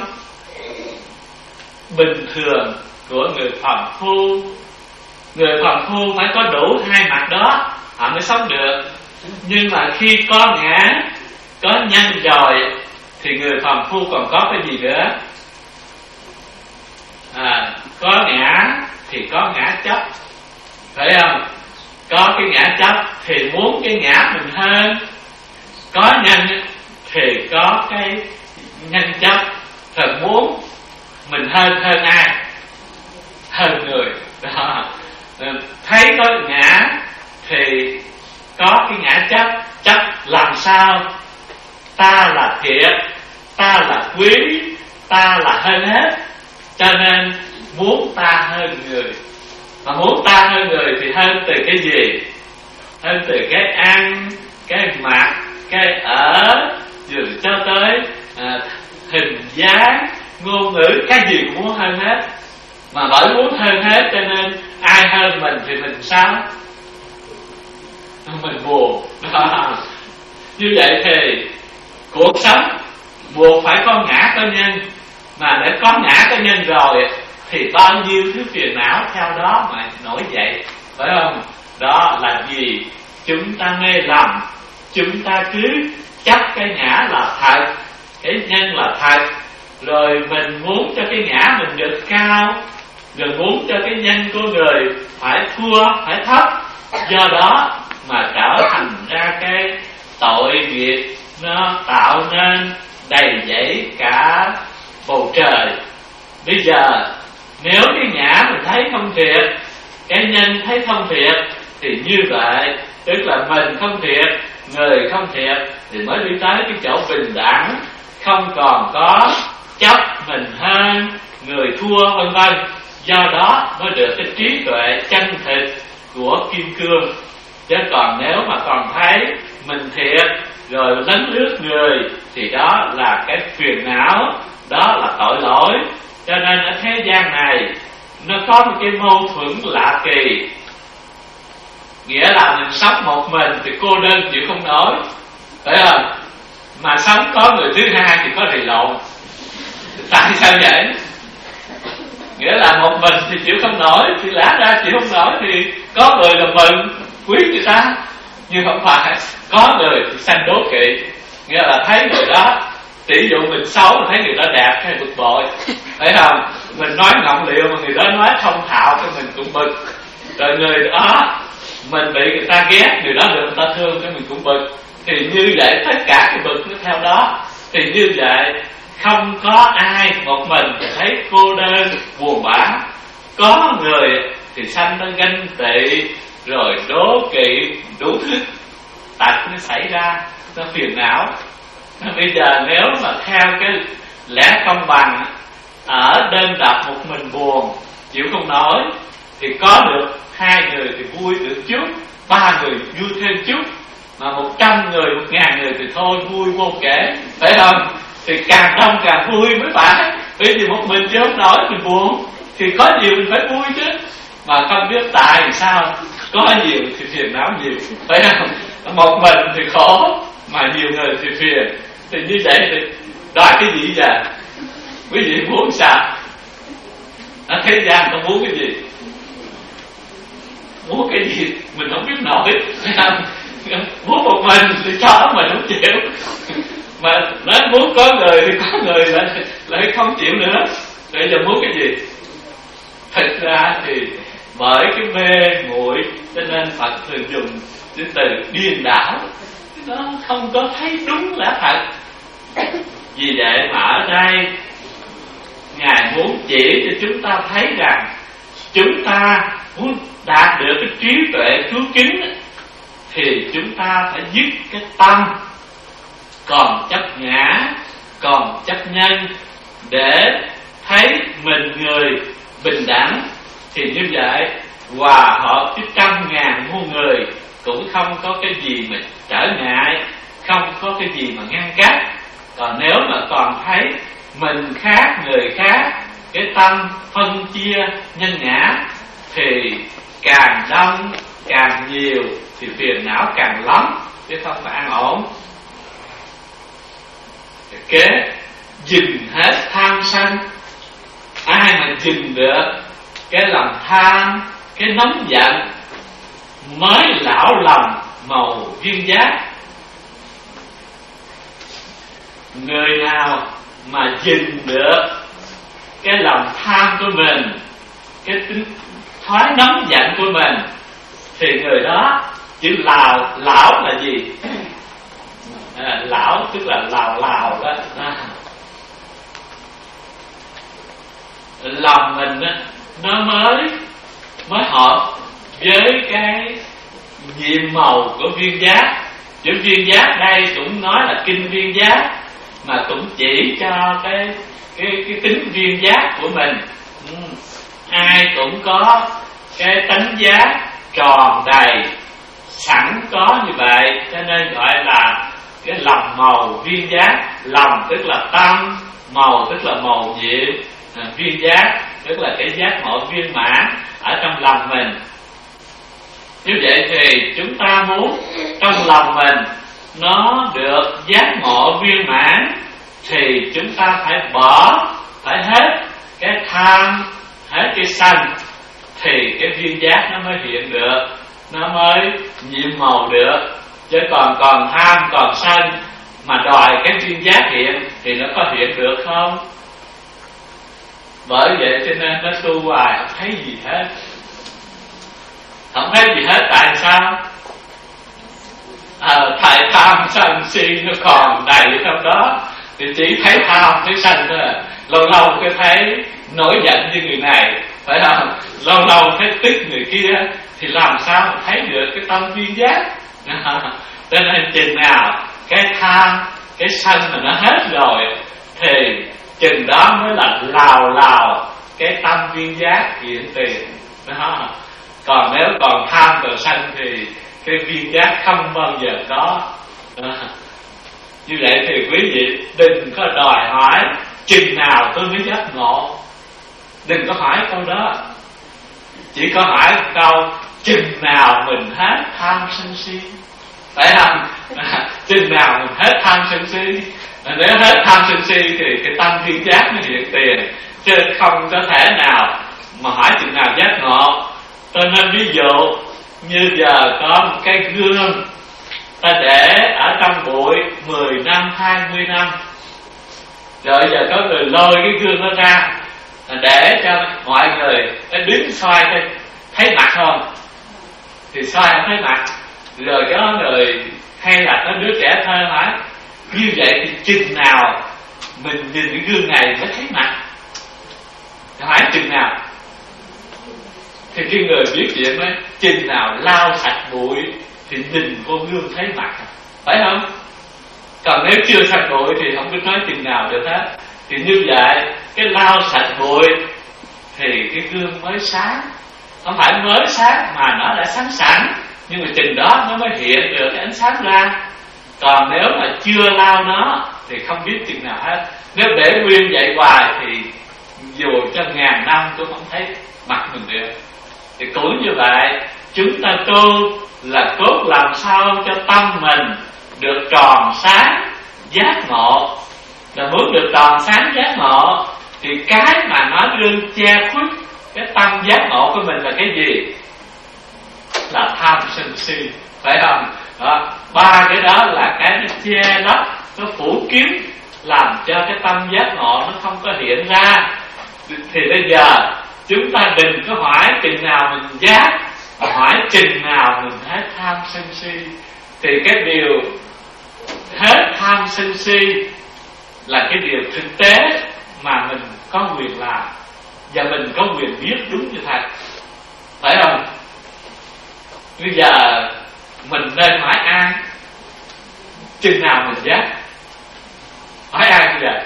[SPEAKER 2] bình thường của người phàm phu. Người phàm phu phải có đủ hai mặt đó họ mới sống được. Nhưng mà khi có ngã, có nhân rồi, thì người phàm phu còn có cái gì nữa? À, có ngã thì có ngã chấp, phải không? Có cái ngã chấp thì muốn cái ngã mình hơn. Có nhân thì có cái nhân chấp, thật muốn mình hơn hơn ai? Hơn người. Đó. Thấy có ngã thì có cái ngã chấp. Chấp làm sao? Ta là thiệt, ta là quý, ta là hơn hết, cho nên muốn ta hơn người. Mà muốn ta hơn người thì hơn từ cái gì? Hơn từ cái ăn, cái mặc, cái ở, rồi cho tới à, hình dáng, ngôn ngữ, cái gì cũng muốn hơn hết. Mà bởi muốn hơn hết cho nên ai hơn mình thì mình sao? Mình buồn. Như vậy thì cuộc sống buộc phải có ngã có nhân. Mà để có ngã có nhân rồi thì bao nhiêu thứ phiền não theo đó mà nổi dậy, phải không? Đó là gì? Chúng ta mê lầm, chúng ta cứ chấp cái ngã là thật, cái nhân là thật, rồi mình muốn cho cái ngã mình được cao, rồi muốn cho cái nhân của người phải thua, phải thấp. Do đó mà trở thành ra cái tội nghiệp, nó tạo nên đầy dẫy cả bầu trời. Bây giờ nếu cái ngã mình thấy không thiệt, cái nhân thấy không thiệt, thì như vậy tức là mình không thiệt, người không thiệt, thì mới đi tới cái chỗ bình đẳng, không còn có chấp mình hơn, người thua vân vân. Do đó mới được cái trí tuệ chân thực của kim cương. Chứ còn nếu mà còn thấy mình thiệt rồi lấn lướt người thì đó là cái phiền não, đó là tội lỗi. Cho nên ở thế gian này nó có một cái mâu thuẫn lạ kỳ. Nghĩa là mình sống một mình thì cô đơn chịu không nổi, phải không? Mà sống có người thứ hai thì có rì lộn. Tại sao vậy? Nghĩa là một mình thì chịu không nổi, thì lẽ ra chịu không nổi thì có người là mừng, quý người ta. Nhưng không phải, có người thì sanh đố kỵ. Nghĩa là thấy người đó, tỷ dụ mình xấu, mình thấy người đó đẹp hay bực bội, phải không? Mình nói ngọng liệu mà người đó nói thông thạo thì mình cũng bực. Rồi người đó, mình bị người ta ghét, người đó được người ta thương thì mình cũng bực. Thì như vậy tất cả cái bực nó theo đó. Thì như vậy không có ai một mình thì thấy cô đơn buồn bã. Có người thì sanh nó ganh tị, rồi đố kỵ, đủ thứ tật nó xảy ra, nó phiền não. Bây giờ nếu mà theo cái lẽ công bằng, ở đơn độc một mình buồn chịu không nổi, thì có được hai người thì vui được chút, ba người vui thêm chút, mà một trăm người, một ngàn người thì thôi vui vô kể, phải không? Thì càng đông càng vui mới phải. Bởi vì một mình chứ không nổi mình buồn, thì có nhiều mình phải vui chứ. Mà không biết tại sao có nhiều thì phiền não nhiều, phải không? Một mình thì khổ, mà nhiều người thì phiền. Thì như vậy thì đòi cái gì vậy? Quý vị muốn sao? Ở thế gian ta muốn cái gì? Muốn cái gì mình không biết nổi. Muốn một mình thì cho mình không chịu. Mà nói muốn có người thì có người lại, lại không chịu nữa. Bây giờ muốn cái gì? Thật ra thì bởi cái mê muội cho nên Phật thường dùng cái từ điên đảo. Nó không có thấy đúng lẽ thật. Vì vậy mà ở đây Ngài muốn chỉ cho chúng ta thấy rằng chúng ta muốn đạt được cái trí tuệ cứu kính thì chúng ta phải dứt cái tâm còn chấp ngã, còn chấp nhân, để thấy mình người bình đẳng. Thì như vậy hòa hợp với trăm ngàn muôn người cũng không có cái gì mà trở ngại, không có cái gì mà ngăn cách. Còn nếu mà còn thấy mình khác người khác, cái tâm phân chia nhân ngã, thì càng đông càng nhiều thì phiền não càng lắm, chứ không phải an ổn. Kế dừng hết tham sân. Ai mà dừng được cái lòng tham, cái nóng giận, mới lão lầm màu duyên giác. Người nào mà dừng được cái lòng tham của mình, cái tính thoái nóng giận của mình, thì người đó chữ lào, lão là gì? À, lão tức là lào lào đó. À. Lòng mình á, nó mới mới hợp với cái nhiệm màu của viên giác. Chữ viên giác đây cũng nói là kinh viên giác, mà cũng chỉ cho cái cái cái tính viên giác của mình. Ừ. Ai cũng có cái tánh giác tròn đầy sẵn có như vậy, cho nên gọi là cái lòng màu viên giác. Lòng tức là tâm, màu tức là màu nhiệm, à, viên giác tức là cái giác ngộ viên mãn ở trong lòng mình. Như vậy thì chúng ta muốn trong lòng mình nó được giác ngộ viên mãn, thì chúng ta phải bỏ, phải hết cái tham, hết cái sân, thì cái viên giác nó mới hiện được, nó mới nhiệm màu được. Chứ còn còn tham, còn sân mà đòi cái viên giác hiện thì nó có hiện được không? Bởi vậy cho nên nó tu hoài không thấy gì hết. Không thấy gì hết tại sao? À, tại tham sân si nó còn đầy trong đó, thì chỉ thấy tham thấy sân thôi à. Lâu lâu cái thấy nổi giận như người này, phải không? Lâu lâu thấy tức người kia, thì làm sao thấy được cái tâm duyên giác? Cho nên chừng nào cái tham, cái sân mà nó hết rồi, thì chừng đó mới là lào lào cái tâm duyên giác hiện tiền. Đó. Còn nếu còn tham còn sân thì cái duyên giác không bao giờ có. Đó. Như vậy thì quý vị đừng có đòi hỏi chừng nào tôi mới giác ngộ. Đừng có hỏi câu đó. Chỉ có hỏi câu chừng nào mình hết tham sân si, phải không? À, chừng nào mình hết tham sân si. À, nếu hết tham sân si thì cái tâm duyên giác nó hiện tiền, chứ không có thể nào mà hỏi chừng nào giác ngộ. Cho nên ví dụ như giờ có một cái gương ta để ở trong bụi mười năm, hai mươi năm, rồi giờ có người lôi cái gương đó ra để cho mọi người nó đứng soi thấy, thấy mặt không? Thì soi không thấy mặt. Rồi có người hay là có đứa trẻ thơ hỏi như vậy thì chừng nào mình nhìn cái gương này mới thấy mặt? Hỏi chừng nào? Thì cái người biết chuyện ấy, chừng nào lau sạch bụi thì nhìn vô gương thấy mặt, phải không? Còn nếu chưa sạch bụi thì không biết nói chừng nào được hết. Thì như vậy, cái lau sạch bụi thì cái gương mới sáng. Không phải mới sáng mà nó đã sáng sẵn, nhưng mà chừng đó nó mới hiện được cái ánh sáng ra. Còn nếu mà chưa lau nó thì không biết chừng nào hết. Nếu để nguyên vậy hoài thì dù cho ngàn năm tôi không thấy mặt mình được. Thì cũng như vậy, chúng ta tu là cốt làm sao cho tâm mình được tròn sáng giác ngộ. Là muốn được tròn sáng giác ngộ thì cái mà nó đương che khuất cái tâm giác ngộ của mình là cái gì? Là tham sân si, phải không? Đó. Ba cái đó là cái nó che lấp, nó phủ kín, làm cho cái tâm giác ngộ nó không có hiện ra. Thì bây giờ chúng ta đừng có hỏi chừng nào mình giác, mà hỏi chừng nào mình hết tham sân si. Thì cái điều hết tham sân si là cái điều thực tế mà mình có quyền làm, và mình có quyền biết đúng như thật, phải không? Bây giờ mình nên hỏi ai? Chừng nào mình giác? Hỏi ai bây giờ?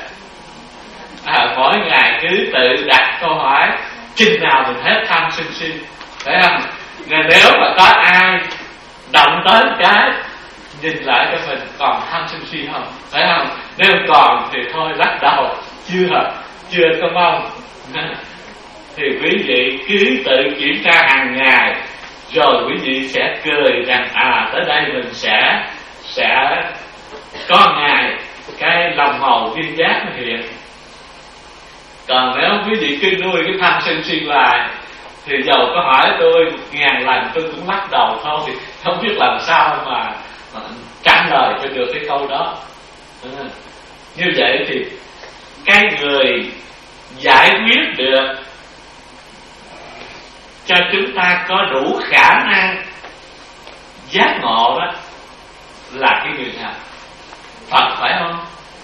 [SPEAKER 2] À, mỗi ngày cứ tự đặt câu hỏi chừng nào mình hết tham sân si, phải không? Rồi nếu mà có ai động tới cái nhìn lại cho mình còn tham sân si không, phải không? Nếu còn thì thôi lắc đầu, chưa chưa có mong. Thì quý vị cứ tự kiểm tra hàng ngày, rồi quý vị sẽ cười rằng à tới đây mình sẽ sẽ có ngày cái lòng màu duyên giác nó hiện. Còn nếu quý vị cứ nuôi cái tham sân si hoài thì dầu có hỏi tôi ngàn lần tôi cũng lắc đầu thôi, thì không biết làm sao mà, mà trả lời cho được cái câu đó. À, như vậy thì cái người giải quyết được cho chúng ta có đủ khả năng giác ngộ đó là cái người nào? Phật, phải không?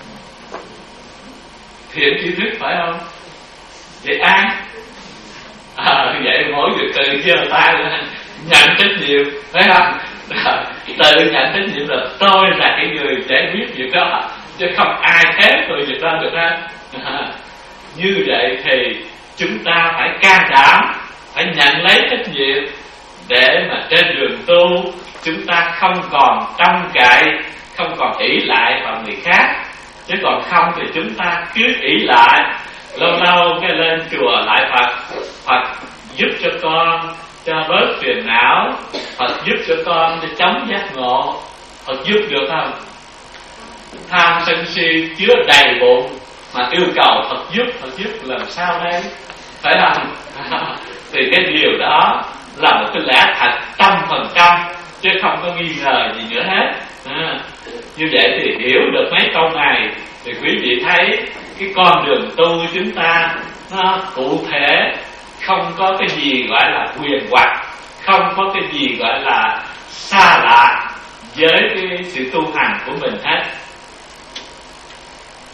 [SPEAKER 2] Thiện tri thức, phải không? Vậy ai? À, vậy mỗi người tự giơ tay lên nhận trách nhiệm, phải không? À, tự nhận trách nhiệm là tôi là cái người giải quyết việc đó, chứ không ai thế tôi việc đó được hết. À, như vậy thì chúng ta phải can đảm, phải nhận lấy trách nhiệm để mà trên đường tu chúng ta không còn trông cậy, không còn ỷ lại vào người khác. Chứ còn không thì chúng ta cứ ỷ lại, lâu lâu cái lên chùa lại Phật, Phật giúp cho con cho bớt phiền não, Phật giúp cho con cho chống giác ngộ. Phật giúp được không? Tham sân si chứa đầy bụng mà yêu cầu Phật giúp, Phật giúp làm sao đây? Phải không? Thì cái điều đó là một cái lẽ thật trăm phần trăm, chứ không có nghi ngờ gì nữa hết. À, như vậy thì hiểu được mấy câu này thì quý vị thấy cái con đường tu của chúng ta nó cụ thể, không có cái gì gọi là huyền hoặc, không có cái gì gọi là xa lạ với cái sự tu hành của mình hết.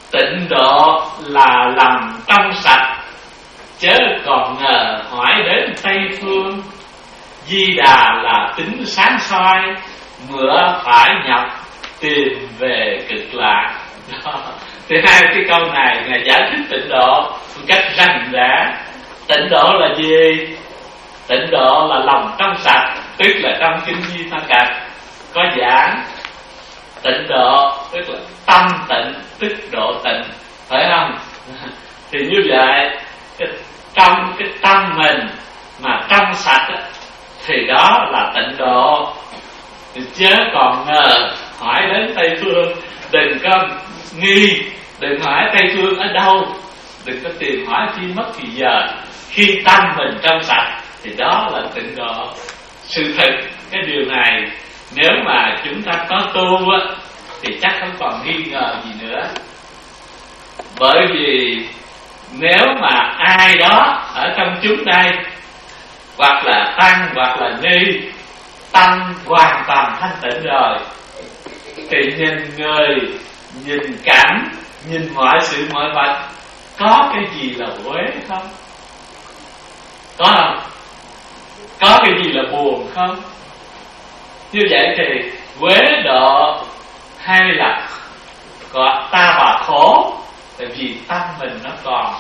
[SPEAKER 2] Tịnh độ là lòng trong sạch, chớ còn ngờ hỏi đến Tây phương. Di Đà là tính sáng soi, mửa phải nhập tìm về cực lạc. Đó. Thì hai cái câu này Ngài giải thích tịnh độ một cách rành rẽ. Tịnh độ là gì? Tịnh độ là lòng trong sạch, tức là trong Kinh Di Pha Cạch có giảng tịnh độ tức là tâm tịnh, tức độ tịnh, phải không? Thì như vậy cái, trong cái tâm mình mà trong sạch thì đó là tịnh độ. Thì chớ còn ngờ hỏi đến Tây phương. Đừng có nghi, đừng hỏi Tây phương ở đâu, đừng có tìm hỏi chi mất thì giờ. Khi tâm mình trong sạch thì đó là tịnh độ. Sự thật cái điều này nếu mà chúng ta có tu á, thì chắc không còn nghi ngờ gì nữa. Bởi vì nếu mà ai đó ở trong chúng đây, hoặc là tăng hoặc là ni, tâm hoàn toàn thanh tịnh rồi, thì nhìn người, nhìn cảnh, nhìn mọi sự mọi vật, có cái gì là uế không? Có không? Có cái gì là buồn không? Như vậy thì uế độ hay là có ta bà khổ, tại vì tâm mình nó còn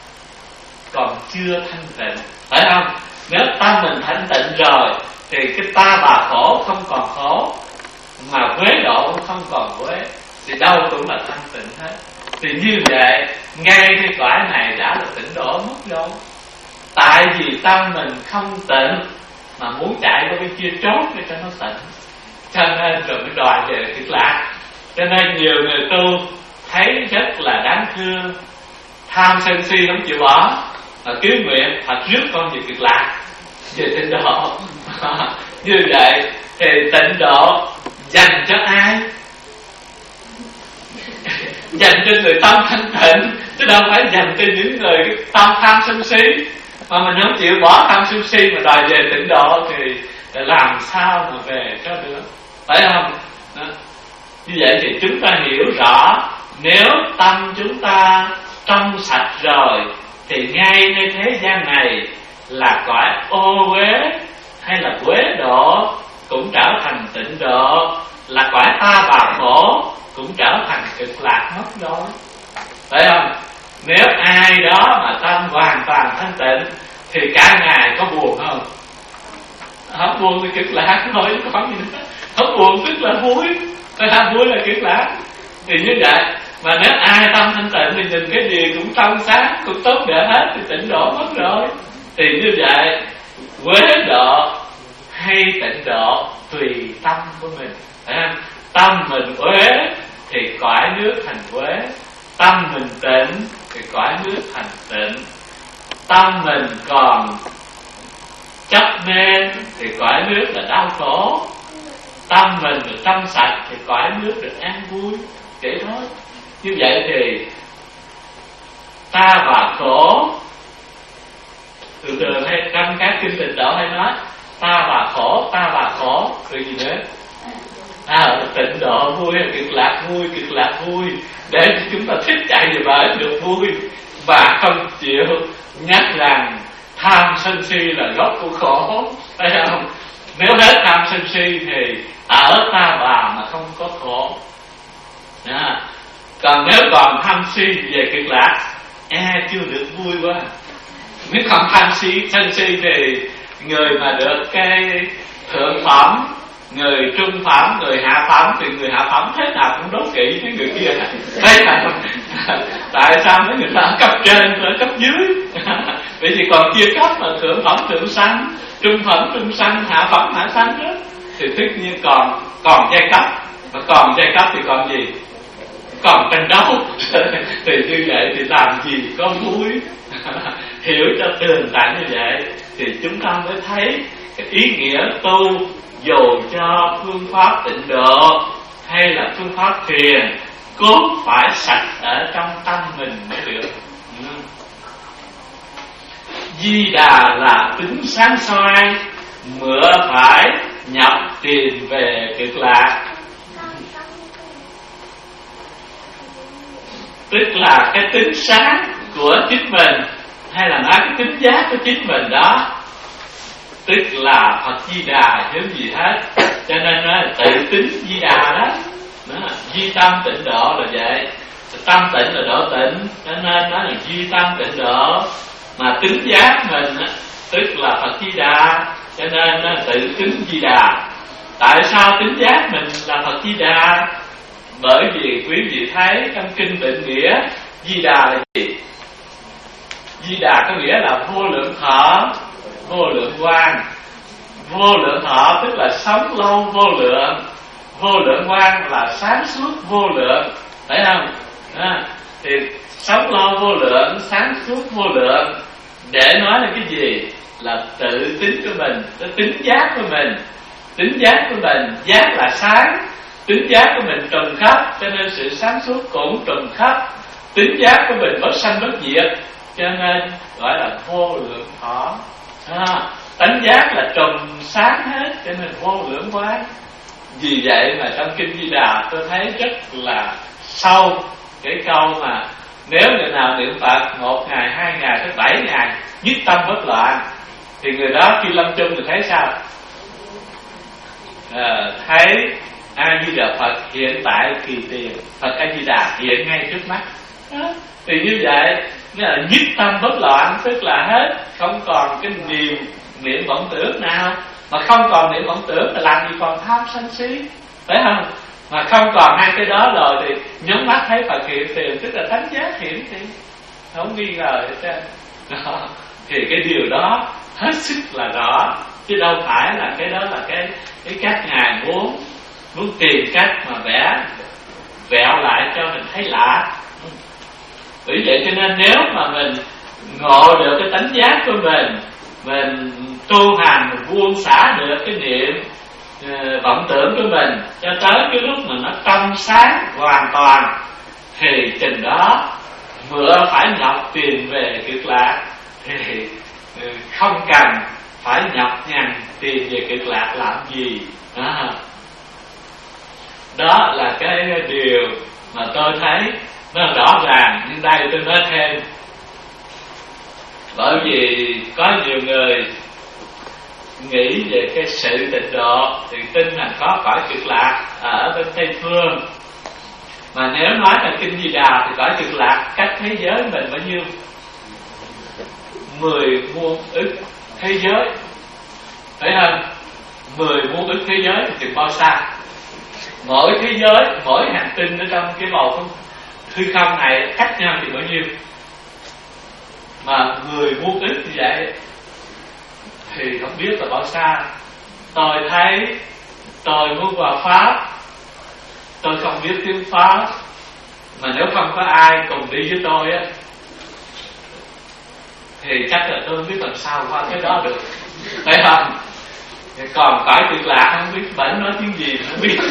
[SPEAKER 2] còn chưa thanh tịnh, phải không? Nếu tâm mình thanh tịnh rồi thì cái ta bà khổ không còn khổ, mà uế độ cũng không còn uế, thì đâu cũng là thanh tịnh hết. Thì như vậy ngay cái cõi này đã là tịnh độ mất rồi. Tại vì tâm mình không tịnh mà muốn chạy qua bên kia trốn để cho nó tịnh, cho nên rồi mới đòi về cực lạc. Cho nên nhiều người tu thấy rất là đáng thương, tham sân si không chịu bỏ, mà cứ nguyện Phật rước con về cực lạc, về tịnh độ. Như vậy thì tịnh độ dành cho ai? Dành cho người tâm thanh tịnh, chứ đâu phải dành cho những người tâm tham sân si. Mà mình không chịu bỏ tham sân si mà đòi về tịnh độ thì làm sao mà về cho được, phải không? Đó. Như vậy thì chúng ta hiểu rõ, nếu tâm chúng ta trong sạch rồi thì ngayในthế gian này là cõi ô uế hay là uế độ cũng trở thành tịnh độ, là cõi ta bà khổ cũng trở thành cực lạc mất rồi, phải không? Nếu ai đó mà tâm hoàn toàn thanh tịnh thì cả ngày có buồn không? Không buồn thì cực lạc thôi, chứ còn gì nữa. Không buồn tức là vui, phải không? Vui là cực lạc. Thì như vậy, mà nếu ai tâm thanh tịnh thì nhìn cái gì cũng trong sáng, cũng tốt đẹp hết, thì tịnh độ mất rồi. Thì như vậy, uế độ hay tịnh độ tùy tâm của mình, phải không? Tâm mình uế thì cõi nước thành uế, tâm mình tịnh thì cõi nước thành tịnh. Tâm mình còn chấp mê thì cõi nước là đau khổ, tâm mình được trong sạch thì cõi nước được an vui, vậy thôi. Như vậy thì ta và khổ, từ từ hay trong các kinh tịnh độ hay nói ta và khổ, ta và khổ, rồi gì nữa? À, tịnh độ vui, cực lạc vui, cực lạc vui, để chúng ta thích chạy về bển được vui, và không chịu nhắc rằng tham sân si là gốc của khổ, phải không? Nếu hết tham sân si thì ở ta bà mà không có khổ. Đó. Còn nếu còn tham si về cực lạc, e chưa được vui quá. Nếu còn tham si, sân si thì người mà được cái thượng phẩm, người trung phẩm, người hạ phẩm, thì người hạ phẩm thế nào cũng đố kỵ với người kia. Thấy không? Tại sao mấy người ta ở cấp trên, ở cấp dưới? Bởi vì còn chia cấp mà thượng phẩm thượng sanh, trung phẩm trung sanh, hạ phẩm hạ sanh đó. Thì tất nhiên còn còn giai cấp, mà còn giai cấp thì còn gì? Còn tranh đấu. Thì như vậy thì làm gì có vui. Hiểu cho tường tận như vậy thì chúng ta mới thấy cái ý nghĩa tu, dù cho phương pháp tịnh độ hay là phương pháp thiền, cốt phải sạch ở trong tâm mình mới được. Di Đà là tính sáng soi, mửa phải nhập tìm về cực lạc. tức là cái tính sáng của chính mình, hay là nói cái tính giác của chính mình đó, tức là Phật Di Đà chứ gì hết. Cho nên nó tự tính Di Đà đó, đó Di tâm tịnh độ là vậy. Tâm tịnh là độ tịnh, cho nên nó là Di tâm tịnh độ. Mà tính giác mình á, tức là Phật Di Đà, cho nên nó tự tính Di Đà. Tại sao tính giác mình là Phật Di Đà? Bởi vì quý vị thấy trong kinh Định Nghĩa, Di Đà là gì? Di Đà có nghĩa là vô lượng thọ, vô lượng quang. Vô lượng thọ tức là sống lâu vô lượng, vô lượng quang là sáng suốt vô lượng, phải không? À, thì sống lâu vô lượng, sáng suốt vô lượng, để nói là cái gì? Là tự tính của mình, cái tính giác của mình. Tính giác của mình, giác là sáng, tính giác của mình trùng khắp, cho nên sự sáng suốt cũng trùng khắp. Tính giác của mình bất sanh bất diệt, cho nên gọi là vô lượng thọ. À, tánh giác là trùng sáng hết, cho nên vô lượng quang. Vì vậy mà trong kinh Di Đà tôi thấy rất là sâu cái câu mà nếu người nào niệm Phật một ngày, hai ngày, tới bảy ngày nhất tâm bất loạn, thì người đó khi lâm chung thì thấy sao? À, thấy A Di Đà Phật hiện tại kỳ tiền, Phật A Di Đà hiện ngay trước mắt. À, thì như vậy nghĩa là nhất tâm bất loạn, tức là hết, không còn cái niềm niệm vọng tưởng nào. Mà không còn niệm vọng tưởng là làm gì còn tham sân si, phải không? Mà không còn hai cái đó rồi thì nhắm mắt thấy Phật hiện tiền, tức là thánh giác hiện tiền, không nghi ngờ hết trơn. Đó. Thì cái điều đó hết sức là rõ, chứ đâu phải là cái đó là cái cái cách Ngài muốn muốn tìm cách mà vẽ vẹo lại cho mình thấy lạ. Bởi vậy cho nên nếu mà mình ngộ được cái tánh giác của mình, mình tu hành, mình buông xả được cái niệm uh, vọng tưởng của mình, cho tới cái lúc mà nó trong sáng hoàn toàn, thì chừng đó vừa phải nhọc tìm về Cực Lạc, thì uh, không cần phải nhọc nhằn tìm về Cực Lạc làm gì. Đó, đó là cái điều mà tôi thấy nó rõ ràng. Nhưng đây tôi nói thêm, bởi vì có nhiều người nghĩ về cái sự tịnh độ thì tin là có cõi Cực Lạc ở bên Tây Phương. Mà nếu nói là kinh Di Đà thì cõi Cực Lạc cách thế giới mình bao nhiêu? Mười muôn ức thế giới, phải không? Mười muôn ức thế giới thì chừng bao xa? Mỗi thế giới, mỗi hành tinh ở trong cái bầu không hư không này cách nhau thì bao nhiêu? Mà mười muôn ức như vậy thì không biết là bao xa. Tôi thấy tôi muốn qua Pháp, tôi không biết tiếng Pháp, mà nếu không có ai cùng đi với tôi á thì chắc là tôi không biết làm sao qua cái đó được, phải không? Còn cõi Cực Lạc không biết bển nói tiếng gì không biết.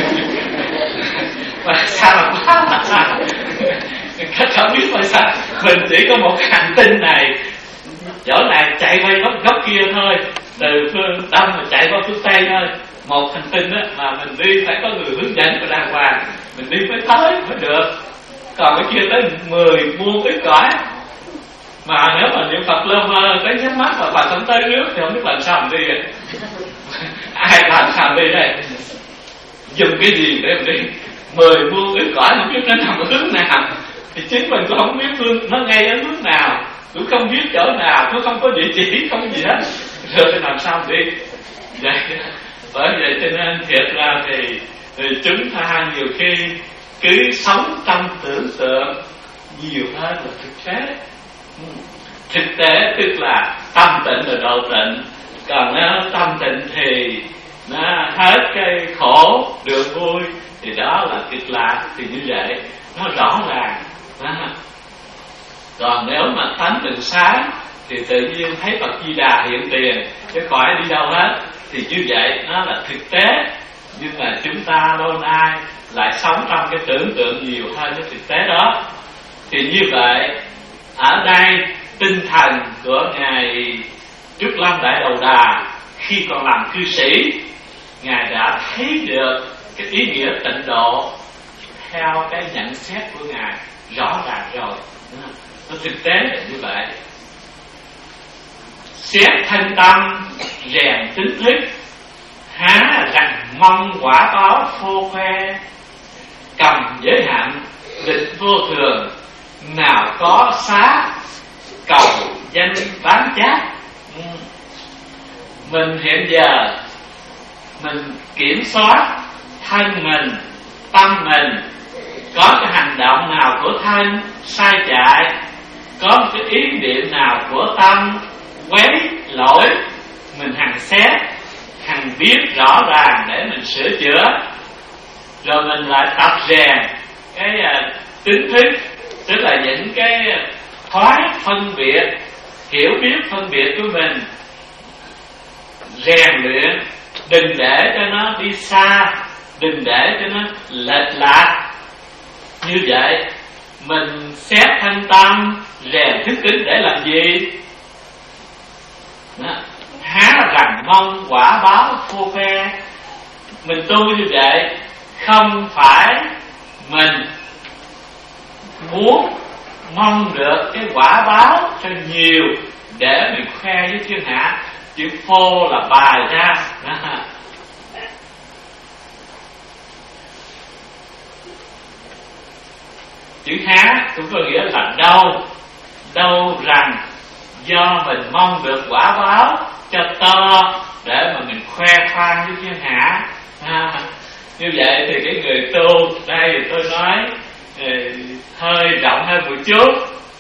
[SPEAKER 2] Mà sao mà quá là sao? Cách không biết mà sao? Mình chỉ có một hành tinh này, chỗ này chạy qua góc, góc kia thôi, từ phương Đông mà chạy qua phương Tây thôi. Một hành tinh á mà mình đi phải có người hướng dẫn và đàng hoàng, mình đi mới tới mới được. Còn cái kia tới mười muôn ức cõi, mà nếu mà niệm Phật lơ mơ tới nhắm mắt mà Phật không tới nước thì không biết làm sao mình đi rồi. Ai làm sao đi đây? Dùng cái gì để mình đi? Mười muôn ức cõi không biết nó nằm ở hướng nào, thì chính mình cũng không biết phương nó ngay ở hướng nào, cũng không biết chỗ nào, cũng không có địa chỉ, không gì hết, rồi làm sao đi? Vậy, bởi vậy cho nên thiệt ra thì, thì chúng ta nhiều khi cứ sống trong tưởng tượng nhiều hơn là thực tế. Thực tế tức là tâm tịnh là độ tịnh, còn nếu tâm tịnh thì nó hết cái khổ được vui, thì đó là Cực Lạc. Thì như vậy nó rõ ràng đó. Còn nếu mà tánh mình sáng thì tự nhiên thấy Phật Di Đà hiện tiền, chứ khỏi đi đâu hết. Thì như vậy nó là thực tế, nhưng mà chúng ta lâu nay lại sống trong cái tưởng tượng nhiều hơn cái thực tế đó. Thì như vậy ở đây tinh thần của Ngài Trúc Lâm Đại Đầu Đà khi còn làm cư sĩ, Ngài đã thấy được cái ý nghĩa tịnh độ theo cái nhận xét của Ngài. rõ ràng rồi. Nó thực tế là như vậy. Xét thân tâm rèn tính thức, há rằng mong quả báo phô khoe. Cầm giới hạn định vô thường, nào có xá cầu danh bán chát. Mình hiện giờ mình kiểm soát thân mình, tâm mình, có cái hành động nào của thân sai chạy, có một cái ý niệm nào của tâm quấy lỗi, mình hằng xét, hằng biết rõ ràng để mình sửa chữa. Rồi mình lại tập rèn cái uh, tính thức, tức là những cái thoái phân biệt, hiểu biết phân biệt của mình, rèn luyện, đừng để cho nó đi xa, đừng để cho nó lệch lạc. Như vậy mình xét thân tâm, rèn thức tính để làm gì? Đó. Há rằng mong quả báo phô phe. Mình tu như vậy không phải mình muốn mong được cái quả báo cho nhiều để mình khoe với thiên hạ. Chữ phô là bài ra. Đó. Chữ há cũng có nghĩa là đâu. Đâu rằng do mình mong được quả báo cho to để mà mình khoe khoang với thiên hạ. À, như vậy thì cái người tu đây tôi nói eh, hơi rộng hơn một chút.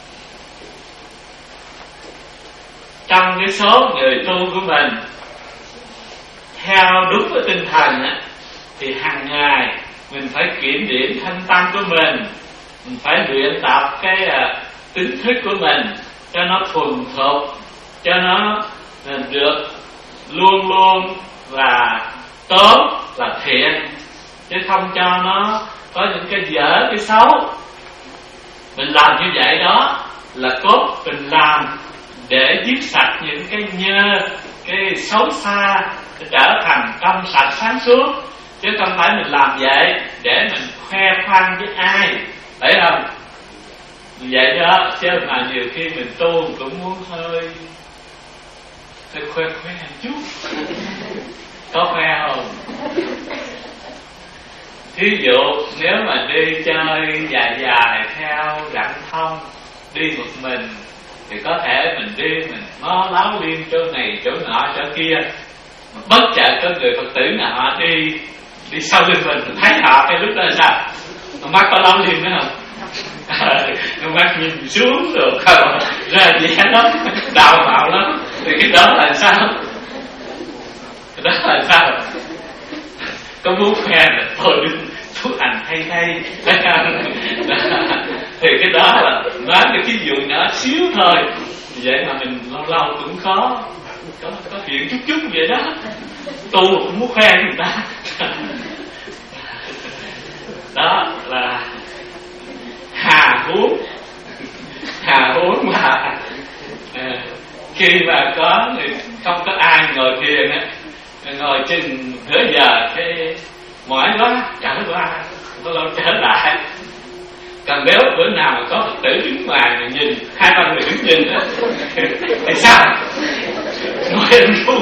[SPEAKER 2] Trong cái số người tu của mình theo đúng cái tinh thần á, thì hàng ngày mình phải kiểm điểm thân tâm của mình, mình phải luyện tập cái uh, tính thức của mình cho nó thuần thục, cho nó uh, được luôn luôn là tốt, là thiện, chứ không cho nó có những cái dở, cái xấu. Mình làm như vậy đó là cốt mình làm để giết sạch những cái nhơ, cái xấu xa, để trở thành trong sạch sáng suốt. Chứ không phải mình làm vậy để mình khoe khoang với ai, phải không? Vậy đó, chứ mà nhiều khi mình tu cũng muốn hơi hơi khoe khoe một chút. Có khoe không? Thí dụ nếu mà đi chơi dài dài theo rặng thông, đi một mình, thì có thể mình đi mình ngó láo liên chỗ này chỗ nọ chỗ kia, bất chợt có người Phật tử nào họ đi đi sau lưng mình, mình thấy họ cái lúc đó là sao? Mắt có láo liên nữa không? À, mắt nhìn xuống rồi không ra vẻ lắm, đào mạo lắm, thì cái đó là sao? Cái đó là sao? Có muốn khoe là thôi đừng thuốc hành hay hay. Thì cái đó là nói cái ví dụ nhỏ xíu thôi. Vậy mà mình lâu lâu cũng có có, có chuyện chút chút vậy đó. Tu cũng muốn khoe người ta. Đó là hà huống. Hà huống mà à, khi mà có không có ai ngồi thiền á, ngồi chừng nửa giờ cái mỏi quá trở qua, có lâu trở lại. Còn nếu bữa nào mà có Phật tử đứng ngoài mà nhìn hai ba người đứng nhìn á thì sao? Ngồi im tu.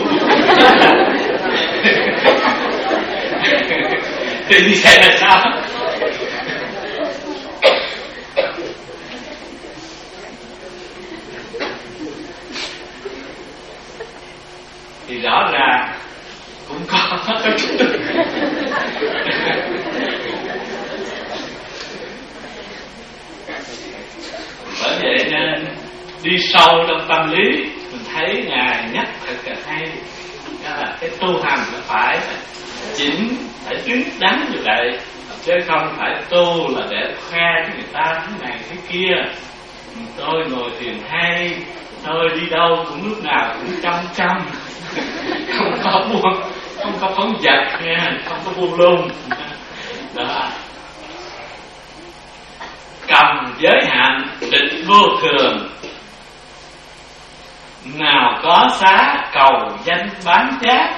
[SPEAKER 2] Thì như vậy là sao? Thì rõ ràng cũng có chút. Bởi vậy nên đi sâu trong tâm lý, mình thấy Ngài nhắc thật là hay. Đó là cái tu hành nó phải chỉnh, phải đứng đắn như vậy, chứ không phải tu là để khoe cho người ta thế này thế kia. Tôi ngồi thiền hay, tôi đi đâu cũng lúc nào cũng chăm chăm, không có buông, không có phóng dật nha, không có buông lung. Đó. Cầm giới hạn định vô thường, nào có xá cầu danh bán chát.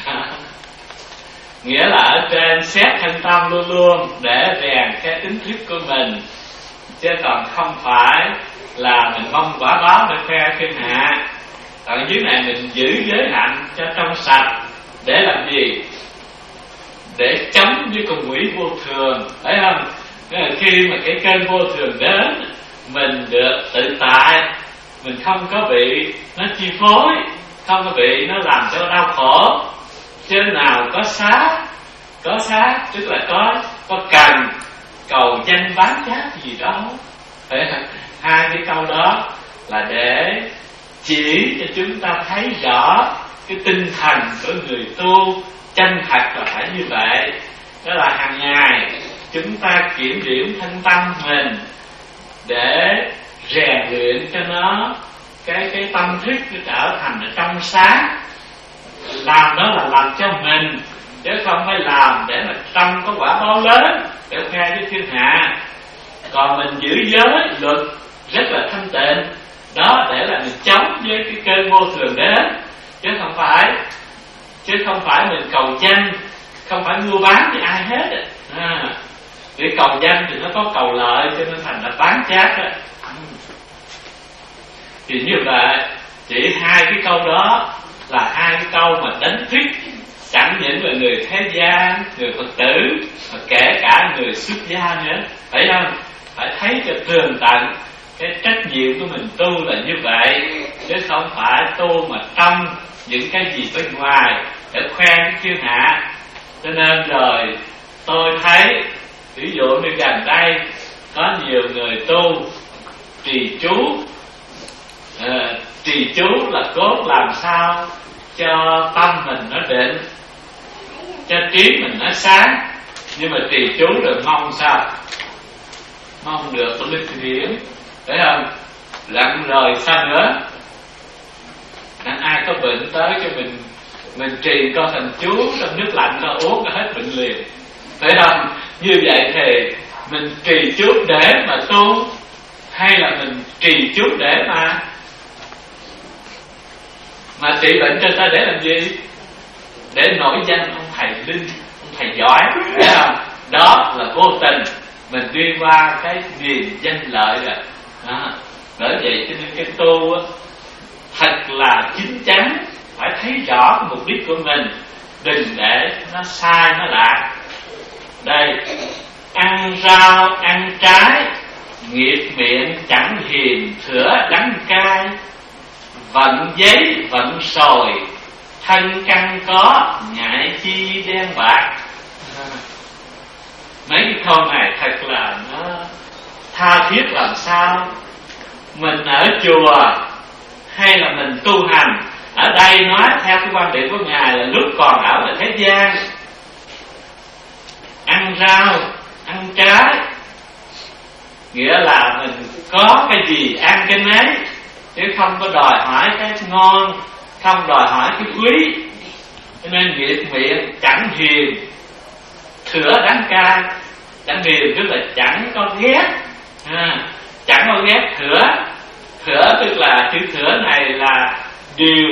[SPEAKER 2] Nghĩa là ở trên xét thân tâm luôn luôn để rèn cái tính thức của mình, chứ còn không phải là mình mong quả báo để khoe thiên hạ. Ở dưới này mình giữ giới hạnh cho trong sạch để làm gì? Để chống với con quỷ vô thường, thấy không? Nên là khi mà cái cơn vô thường đến, mình được tự tại, mình không có bị nó chi phối, không có bị nó làm cho đau khổ. Trên nào có sát, có sát tức là có có cần cầu danh bán chát gì đó. Hai cái câu đó là để chỉ cho chúng ta thấy rõ cái tinh thần của người tu chân thật là phải như vậy. Đó là hàng ngày chúng ta kiểm điểm thân tâm mình để rèn luyện cho nó cái cái tâm thức nó trở thành ở trong sáng. Làm đó là làm cho mình, chứ không phải làm để mà trong có quả báo lớn để khoe với thiên hạ. Còn mình giữ giới luật rất là thanh tịnh, đó để là mình chống với cái cơn vô thường đến, chứ không phải chứ không phải mình cầu danh, không phải mua bán với ai hết. À, để cầu danh thì nó có cầu lợi, cho nên thành là bán chát đó. Thì như vậy, chỉ hai cái câu đó là hai cái câu mà đánh thức chẳng những là người thế gian, người Phật tử, mà kể cả người xuất gia nữa. Phải không? Phải thấy cho tường tận cái trách nhiệm của mình tu là như vậy, chứ không phải tu mà trong những cái gì bên ngoài để khoe với thiên hạ. Cho nên rồi tôi thấy, ví dụ như gần đây có nhiều người tu trì chú. À, trì chú là cốt làm sao cho tâm mình nó định, cho trí mình nó sáng. Nhưng mà trì chú được mong sao? Mong được linh điển, thấy không? Lặng lời sao nữa? Nên ai có bệnh tới cho mình mình trì coi thành chú trong nước lạnh nó uống nó hết bệnh liền, thấy không? Như vậy thì mình trì chú để mà tu, hay là mình trì chú để mà mà trị bệnh cho ta để làm gì? Để nổi danh ông thầy linh, ông thầy giỏi, thấy không? Đó là vô tình mình đi qua cái niềm danh lợi rồi. Đó. Bởi vậy cho nên cái tu á, thật là chín chắn, phải thấy rõ cái mục đích của mình, đừng để nó sai nó lạc. Đây, ăn rau ăn trái, nghiệp miệng chẳng hiền thửa đắng cay, vận giấy vận sồi, thân căn có ngại chi đen bạc. Mấy cái câu này thật là nó tha thiết làm sao. Mình ở chùa hay là mình tu hành, ở đây nói theo cái quan điểm của Ngài là lúc còn ở là thế gian, ăn rau ăn trái, nghĩa là mình có cái gì ăn cái nấy, chứ không có đòi hỏi cái ngon, không đòi hỏi cái quý. Cho nên nghiệp miệng chẳng hiền thửa đắng cay. Chẳng hiền tức là chẳng có ghét, à, chẳng có ghét thửa. Thửa tức là chữ thửa này là điều,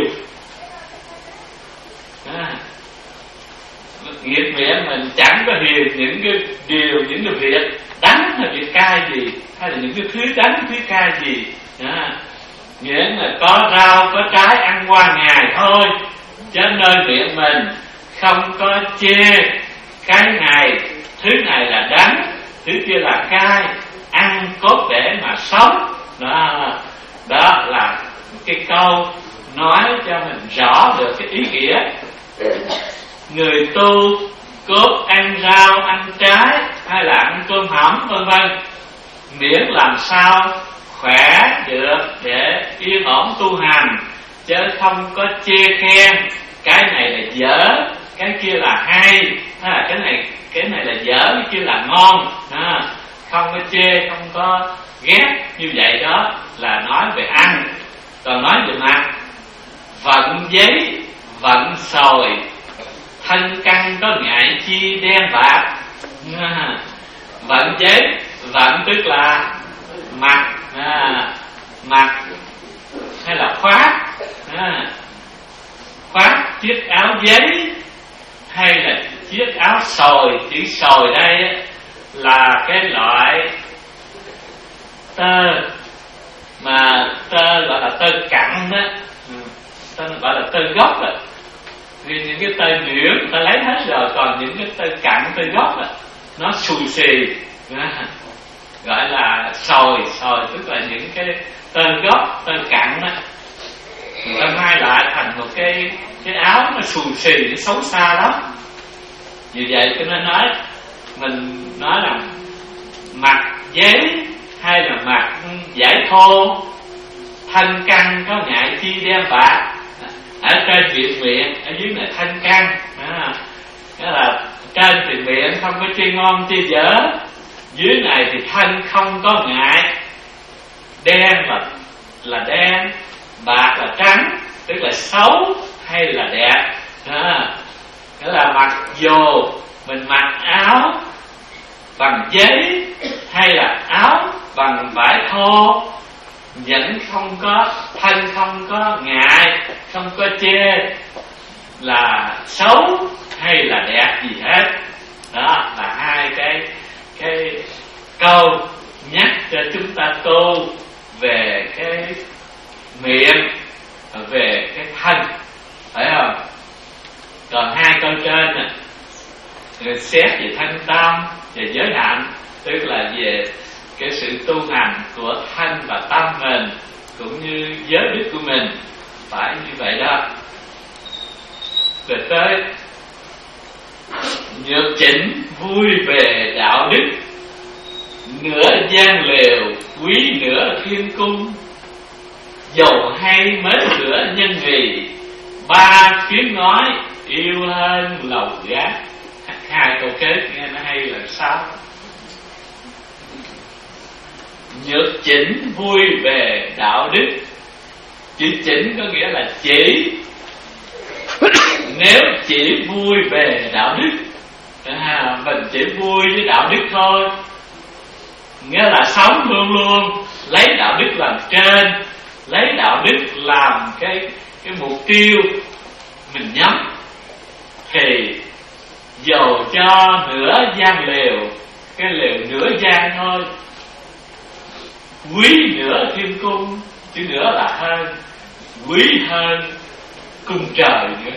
[SPEAKER 2] à, nghiệp miệng mình chẳng có hiền những cái điều, những cái việc đắng hay việc cay gì, hay là những cái thứ đắng thứ cay gì, à, nghĩa là có rau có trái ăn qua ngày thôi, chứ nơi miệng mình không có chê cái này, thứ này là đắng, thứ kia là cay, ăn cốt để mà sống. Đó, đó là cái câu nói cho mình rõ được cái ý nghĩa. Người tu cốt ăn rau ăn trái hay là ăn cơm hẩm vân vân, miễn làm sao khỏe được để yên ổn tu hành, chứ không có chê khen cái này là dở, cái kia là hay, à, cái này cái này là dở, cái kia là ngon, à, không có chê, không có ghét. Như vậy đó là nói về ăn. Còn nói về mặt, vận giấy vận sồi, thân căn có ngại chi đen bạc. À, vận giấy, vận tức là mặc, à, mặc hay là khoác, à, khoác chiếc áo giấy hay là chiếc áo sồi. Chữ sồi đây là cái loại tơ, mà tơ gọi là tơ cặn đó, tơ gọi là tơ gốc đó. Vì những cái tơ nhuyễn người ta lấy hết rồi, còn những cái tơ cặn, tơ gốc đó, nó xù xì, gọi là sồi. Sồi tức là những cái tơ gốc, tơ cặn đó, người ta mai lại thành một cái cái áo nó xù xì, nó xấu xa lắm. Vì vậy cho nên nói, mình nói là mặc giấy hay là mặc vải thô, thanh căn có ngại chi đem bạc. Ở trên chuyện miệng, ở dưới này thanh căn, à, đó là trên thì miệng không có chi ngon chi dở, dưới này thì thanh không có ngại. Đen là là đen, bạc là trắng, tức là xấu hay là đẹp. Đó, đó là mặc dù mình mặc áo bằng giấy hay là áo bằng vải thô, vẫn không có thân, không có ngại, không có chê là xấu hay là đẹp gì hết. Đó là hai cái cái câu nhắc cho chúng ta tu về cái miệng, về cái thân, phải không? Còn hai câu trên nè, người xét về thanh tâm, về giới hạnh, tức là về cái sự tu hành của thân và tâm mình, cũng như giới đức của mình, phải như vậy đó. Rồi tới nhược chỉnh vui về đạo đức, nửa gian lều quý nửa thiên cung, dầu hay mến lửa nhân vì, ba tiếng nói yêu hơn lầu gác. Hai câu kết nghe nó hay là sao? Nhược chỉnh vui về đạo đức. Chữ chỉnh có nghĩa là chỉ. Nếu chỉ vui về đạo đức, à, mình chỉ vui với đạo đức thôi, nghĩa là sống luôn luôn lấy đạo đức làm trên, lấy đạo đức làm cái cái mục tiêu mình nhắm, thì dầu cho nửa gian lều, cái lều nửa gian thôi, quý nửa thiên cung, chứ nữa là hơn, quý hơn cung trời nữa.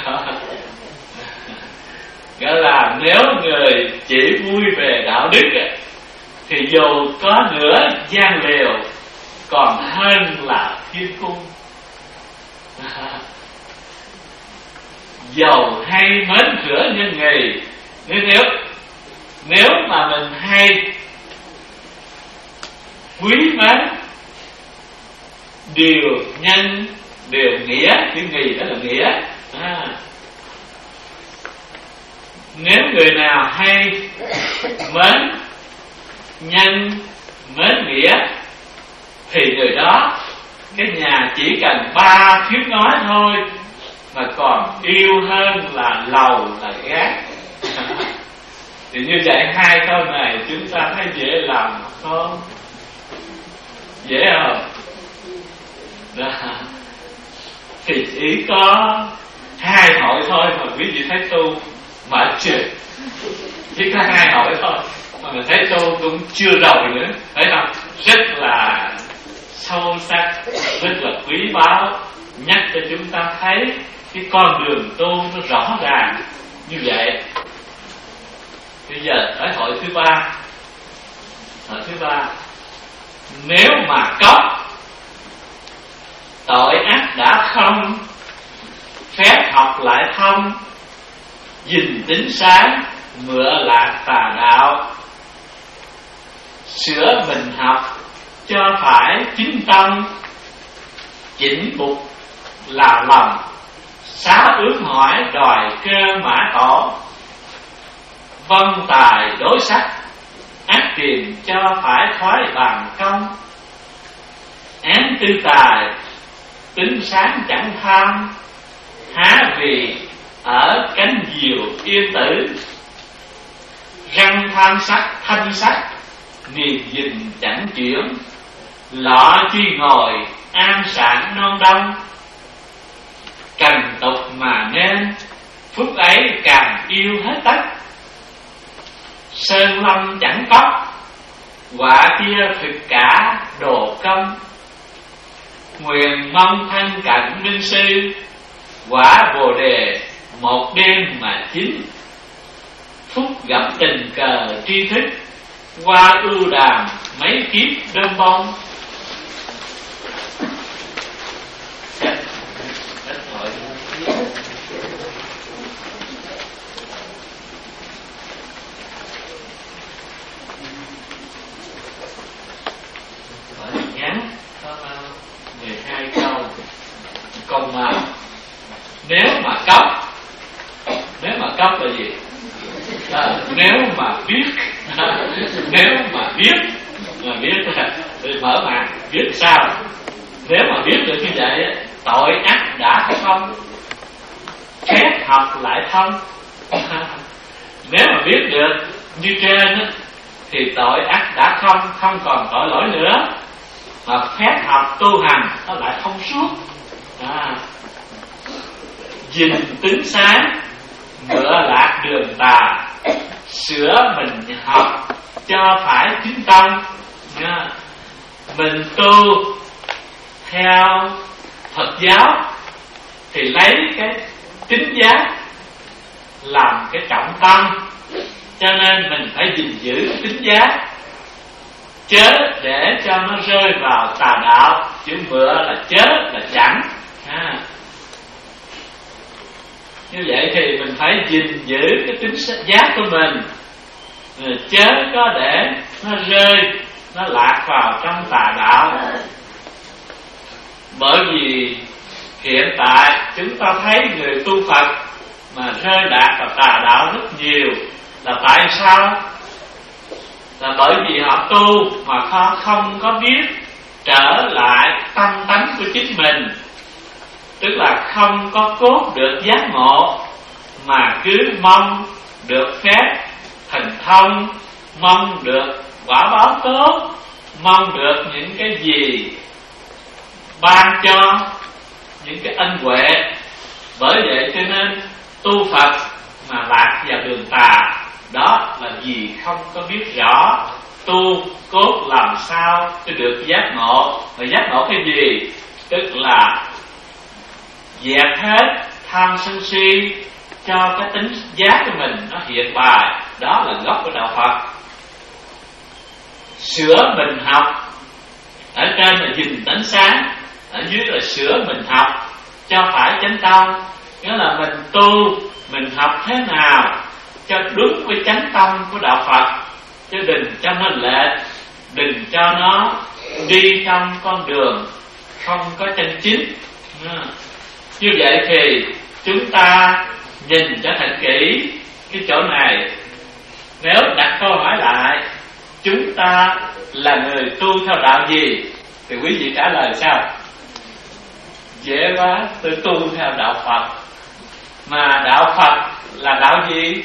[SPEAKER 2] Nghĩa là nếu người chỉ vui về đạo đức thì dù có nửa gian lều còn hơn là thiên cung. Dầu hay mến rửa nhân nghề, nếu nếu nếu mà mình hay quý mến điều nhân, điều nghĩa, chữ nghề đó là nghĩa. À, nếu người nào hay mến nhân, mến nghĩa, thì người đó cái nhà chỉ cần ba tiếng nói thôi mà còn yêu hơn là lầu là gác. Thì như vậy hai câu này chúng ta thấy dễ làm không? Dễ không? Đó. Thì chỉ có hai hội thôi mà quý vị thấy tu mệt chưa? Chỉ có hai hội thôi mà mình thấy tu cũng chưa rồi nữa, phải không? Rất là sâu sắc, rất là quý báu, nhắc cho chúng ta thấy cái con đường tu nó rõ ràng như vậy. Bây giờ tới hội thứ ba. Hội thứ ba, nếu mà cóc tội ác đã không, phép học lại thông, gìn tính sáng, mượn lạc tà đạo, sửa mình học cho phải chính tâm, chỉnh bục là lầm, xá ước hỏi đòi cơ mã tổ, vân tài đối sắc, ác tiền cho phải thoái bằng công, án tư tài tính sáng chẳng tham, há vì ở cánh diều yên tử, răng tham sắc thanh sắc, niềm gìn chẳng chuyển, lọ chi ngồi an sản non đông, cần tục mà nên phúc ấy càng yêu hết tất, sơn lâm chẳng cóc quả kia thực cả đồ công. Nguyện mong thân cận minh sư, quả bồ đề một đêm mà chín. Phúc gặp tình cờ tri thức, qua ưu đàm mấy kiếp đơm bông. Ít hỏi hỏi ngắn có mười hai câu. Còn mà nếu mà cấp, nếu mà cấp là gì? À, nếu mà biết nếu mà biết mà biết thì mở màn biết sao? Nếu mà biết được như vậy, tội ác đã không, phép học lại không. Nếu mà biết được như trên thì tội ác đã không, không còn tội lỗi nữa, mà phép học tu hành nó lại thông suốt. À, dình tính sáng, ngựa lạc đường tà, sửa mình học cho phải chính tâm. Nha. Mình tu theo Phật giáo thì lấy cái chính giác làm cái trọng tâm, cho nên mình phải gìn giữ chính giác, chớ để cho nó rơi vào tà đạo. Chữ mựa là chớ, là chẳng. À, như vậy thì mình phải gìn giữ cái tính giác của mình, chớ có để nó rơi, nó lạc vào trong tà đạo. Bởi vì hiện tại chúng ta thấy người tu Phật mà rơi lạc vào tà đạo rất nhiều. Là tại sao? Là bởi vì họ tu mà họ không có biết trở lại tâm tánh của chính mình, tức là không có cốt được giác ngộ, mà cứ mong được phép thành thông, mong được quả báo tốt, mong được những cái gì ban cho, những cái ân huệ. Bởi vậy cho nên tu Phật mà lạc vào đường tà, đó là vì không có biết rõ tu cốt làm sao cho được giác ngộ. Và giác ngộ cái gì? Tức là dẹp hết tham sân si, cho cái tính giác của mình nó hiện bài. Đó là gốc của đạo Phật. Sửa mình học, ở trên là nhìn ánh sáng, ở dưới là sửa mình học cho phải chánh tâm. Nghĩa là mình tu, mình học thế nào cho đúng với chánh tâm của đạo Phật, chứ đừng cho nó lệch, đừng cho nó đi trong con đường không có chân chính. Như vậy thì chúng ta nhìn cho thật kỹ cái chỗ này. Nếu đặt câu hỏi lại chúng ta là người tu theo đạo gì, thì quý vị trả lời sao? Dễ quá, tôi tu theo đạo Phật. Mà đạo Phật là đạo gì?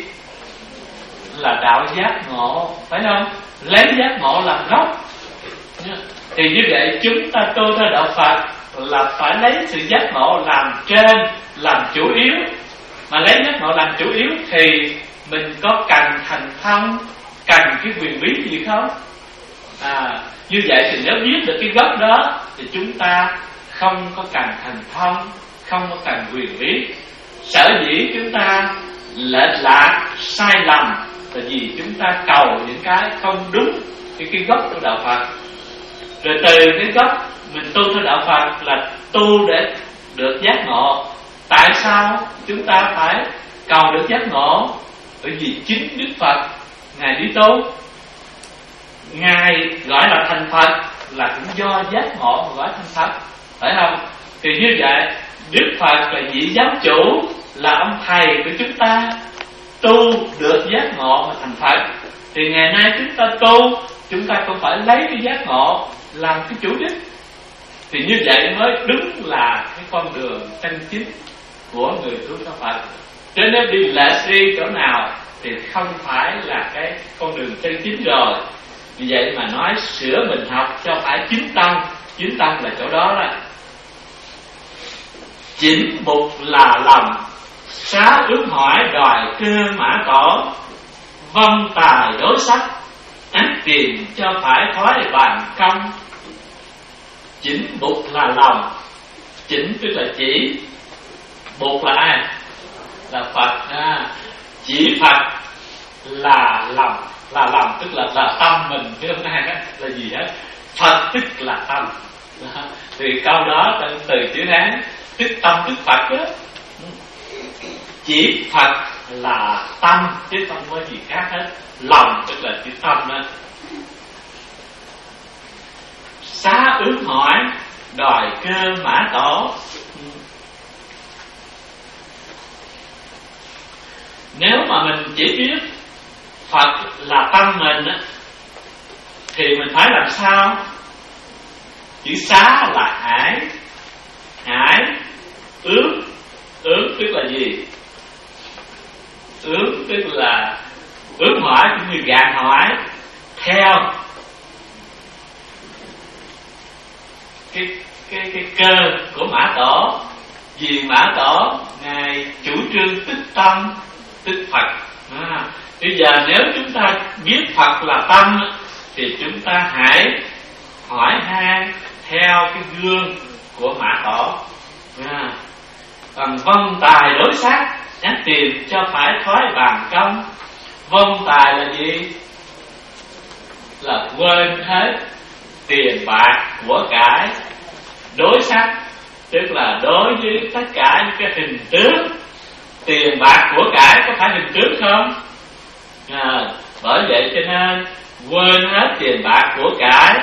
[SPEAKER 2] Là đạo giác ngộ, phải không? Lấy giác ngộ làm gốc. Thì như vậy chúng ta tu theo đạo Phật là phải lấy sự giác ngộ làm trên, làm chủ yếu. Mà lấy giác ngộ làm chủ yếu thì mình có cần thành thông, cần cái quyền bí gì không? À, như vậy thì nếu biết được cái gốc đó thì chúng ta không có cần thành thông, không có cần quyền bí. Sở dĩ chúng ta lệch lạc, sai lầm là vì chúng ta cầu những cái không đúng cái, cái gốc của đạo Phật. Rồi từ cái gốc mình tu theo đạo Phật là tu để được giác ngộ. Tại sao chúng ta phải cầu được giác ngộ? Bởi vì chính Đức Phật Ngài đi tu, Ngài gọi là thành Phật là cũng do giác ngộ mà gọi thành Phật, phải không? Thì như vậy Đức Phật là vị giáo chủ, là ông thầy của chúng ta, tu được giác ngộ mà thành Phật. Thì ngày nay chúng ta tu, chúng ta cũng phải lấy cái giác ngộ làm cái chủ đích. Thì như vậy mới đúng là cái con đường chân chính của người tu theo Phật. Chứ nếu đi lệch đi chỗ nào thì không phải là cái con đường chân chính rồi. Vì vậy mà nói sửa mình học cho phải chính tâm. Chính tâm là chỗ đó đó. Chỉnh mục là lòng, xá ước hỏi đòi cơ mã cổ, vong tài đối sắc, Án tiền cho phải thoái bàn công. Chỉnh Bụt là lòng. Chỉnh tức là chỉ. Bụt là ai? Là Phật. à, Chỉ Phật là lòng. Là lòng tức là, là tâm mình, chứ không ai đó là gì hết. Phật tức là tâm. Đó. Thì câu đó từ chữ Hán tức tâm tức Phật đó. Chỉ Phật là tâm chứ không có gì khác hết. Lòng tức là chữ tâm đó. Xá ước hỏi đòi cơ mã tổ. Nếu mà mình chỉ biết Phật là tâm mình á, thì mình phải làm sao? Chữ xá là hải. Hải ước. Ước tức là gì? Ước tức là ước hỏi cũng như gạn hỏi theo cái cái cái cơ của Mã Tổ. Vì Mã Tổ ngài chủ trương tức tâm tức Phật. À, bây giờ nếu chúng ta biết Phật là tâm thì chúng ta hãy hỏi han theo cái gương của Mã Tổ. À, còn vong tài đối sát, nhắc tiền cho phải thoái bàn công. Vong tài là gì? Là quên hết tiền bạc của cải. Đối sắc tức là đối với tất cả những cái hình tướng. Tiền bạc của cải có phải hình tướng không? À, bởi vậy cho nên quên hết tiền bạc của cải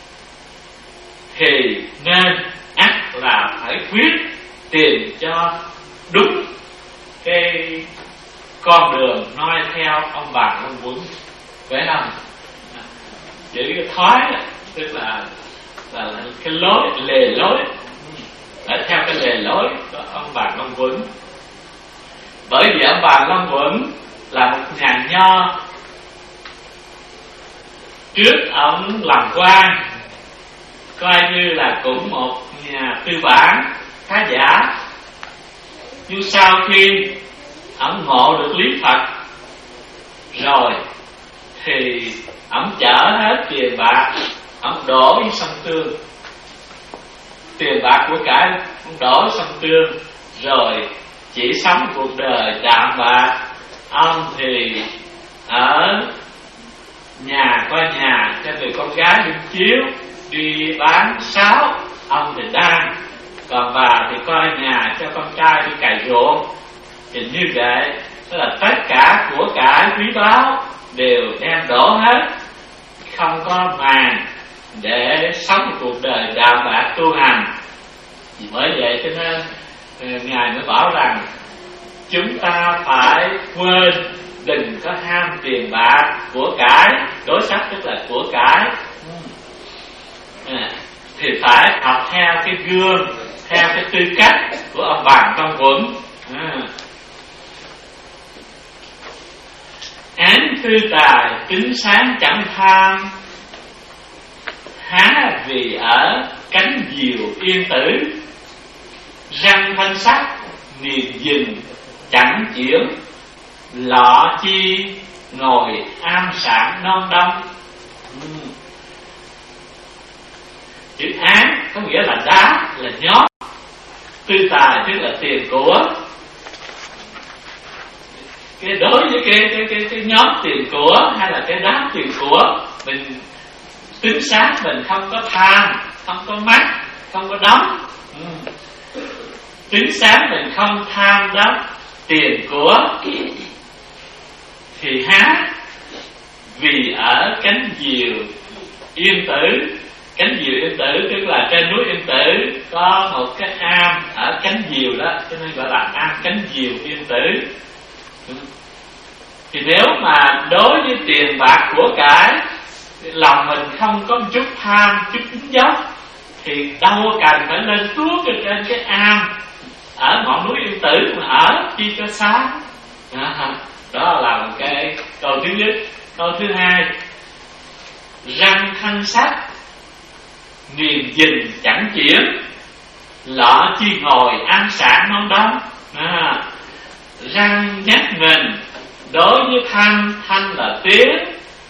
[SPEAKER 2] thì nên ắt là phải quyết tiền cho đúng cái con đường noi theo ông bà Long Quẩn, phải không? Chữ cái thoái tức là, là là cái lối lề lối, để theo cái lề lối của ông bà Long Quẩn. Bởi vì ông bà Long Quẩn là một nhà nho, trước ông làm quan coi như là cũng một nhà tư bản khá giả, nhưng sau khi ông ngộ được lý Phật rồi thì ông chở hết tiền bạc, ông đổ với sông Tương. Tiền bạc của cải ông đổ sông Tương rồi chỉ sống cuộc đời đạm bạc. Ông thì ở nhà coi nhà cho người con gái đương chiếu, đi bán sáo, ông thì đang, còn bà thì coi nhà cho con trai đi cày ruộng. Thì như vậy, tức là tất cả của cải quý báu đều đem đổ hết, không có màng để sống một cuộc đời đạm bạc tu hành. Vì bởi vậy cho nên Ngài mới bảo rằng chúng ta phải quên, đừng có ham tiền bạc của cải. Đối sắc tức là của cải. À, thì phải học theo cái gương, theo cái tư cách của ông bà Long Quẩn. À. Án tư tài kính sáng chẳng tham, há vì ở cánh diều yên tử. Răng thanh sắc niềm dình chẳng chịu, lọ chi ngồi am sản non đông. uhm. Chữ án có nghĩa là đá, là nhót. Tư tài tức là tiền của. Cái đối với cái cái cái cái nhóm tiền của hay là cái đám tiền của, mình tính sáng, mình không có tham, không có mắc, không có đóng. uhm. Tính sáng mình không tham đắm tiền của thì há vì ở cánh diều yên tử. Cánh diều yên tử tức là trên núi Yên Tử có một cái am ở cánh diều đó, cho nên gọi là am cánh diều yên tử. Thì nếu mà đối với tiền bạc của cải, lòng mình không có một chút tham, chút tính dốc, thì đâu cần phải lên tuốt ở trên cái am ở ngọn núi Yên Tử mà ở chi cho sáng. Đó, đó là một cái câu thứ nhất. Câu thứ hai, răng thanh sắc niềm dình chẳng chuyển, lọ chi ngồi ăn sản non đông. À, răng nhắc mình đối với thanh, thanh là tiếng,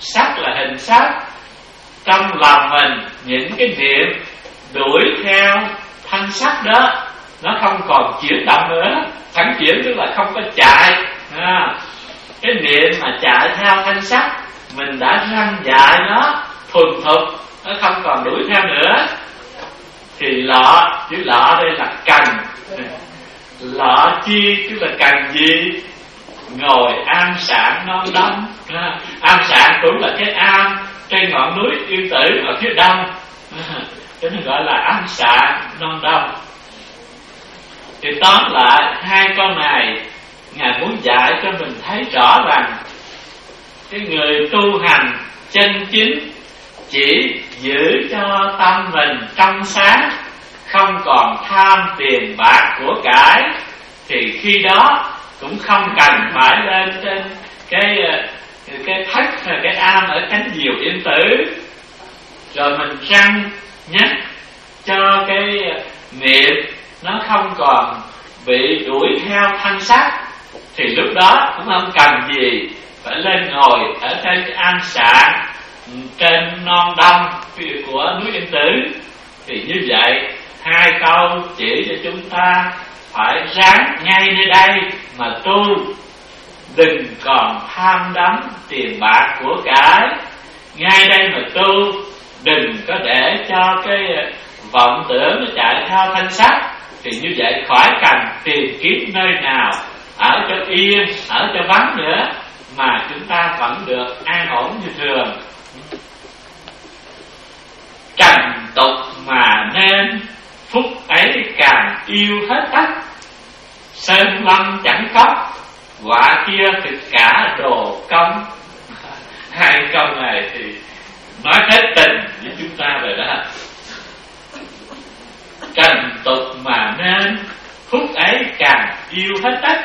[SPEAKER 2] sắc là hình sắc. Trong lòng mình những cái niệm đuổi theo thanh sắc đó nó không còn chuyển động nữa. Thẳng chuyển tức là không có chạy à. Cái niệm mà chạy theo thanh sắc mình đã răng dạy nó thuần thục, nó không còn đuổi theo nữa. Thì lọ, chữ lọ đây là cần. Lọ chi tức là cần gì? Ngồi am sảng non đông à. Am sảng cũng là cái am trên ngọn núi Yên Tử ở phía đông à. Cho nên gọi là am sảng non đông. Thì tóm lại hai câu này Ngài muốn dạy cho mình thấy rõ rằng cái người tu hành chân chính chỉ giữ cho tâm mình trong sáng, không còn tham tiền bạc của cải, thì khi đó cũng không cần phải lên trên cái cái thất hay cái am ở cánh diều Yên Tử rồi mình răng nhắc cho cái niệm nó không còn bị đuổi theo thanh sắc, thì lúc đó cũng không cần gì phải lên ngồi ở trên cái am sạn trên non đông của núi Yên Tử. Thì như vậy hai câu chỉ cho chúng ta phải ráng ngay nơi đây mà tu, đừng còn tham đắm tiền bạc của cải. Ngay đây mà tu, đừng có để cho cái vọng tưởng nó chạy theo thanh sắc. Thì như vậy khỏi cần tìm kiếm nơi nào ở cho yên, ở cho vắng nữa, mà chúng ta vẫn được an ổn như thường. Trần tục mà nên, phúc ấy càng yêu hết tất. Sơn lâm chẳng cóc, quả kia thực cả đồ công. Hai câu này thì nói hết tình với chúng ta rồi đó. Trần tục mà nên, phúc ấy càng yêu hết tất.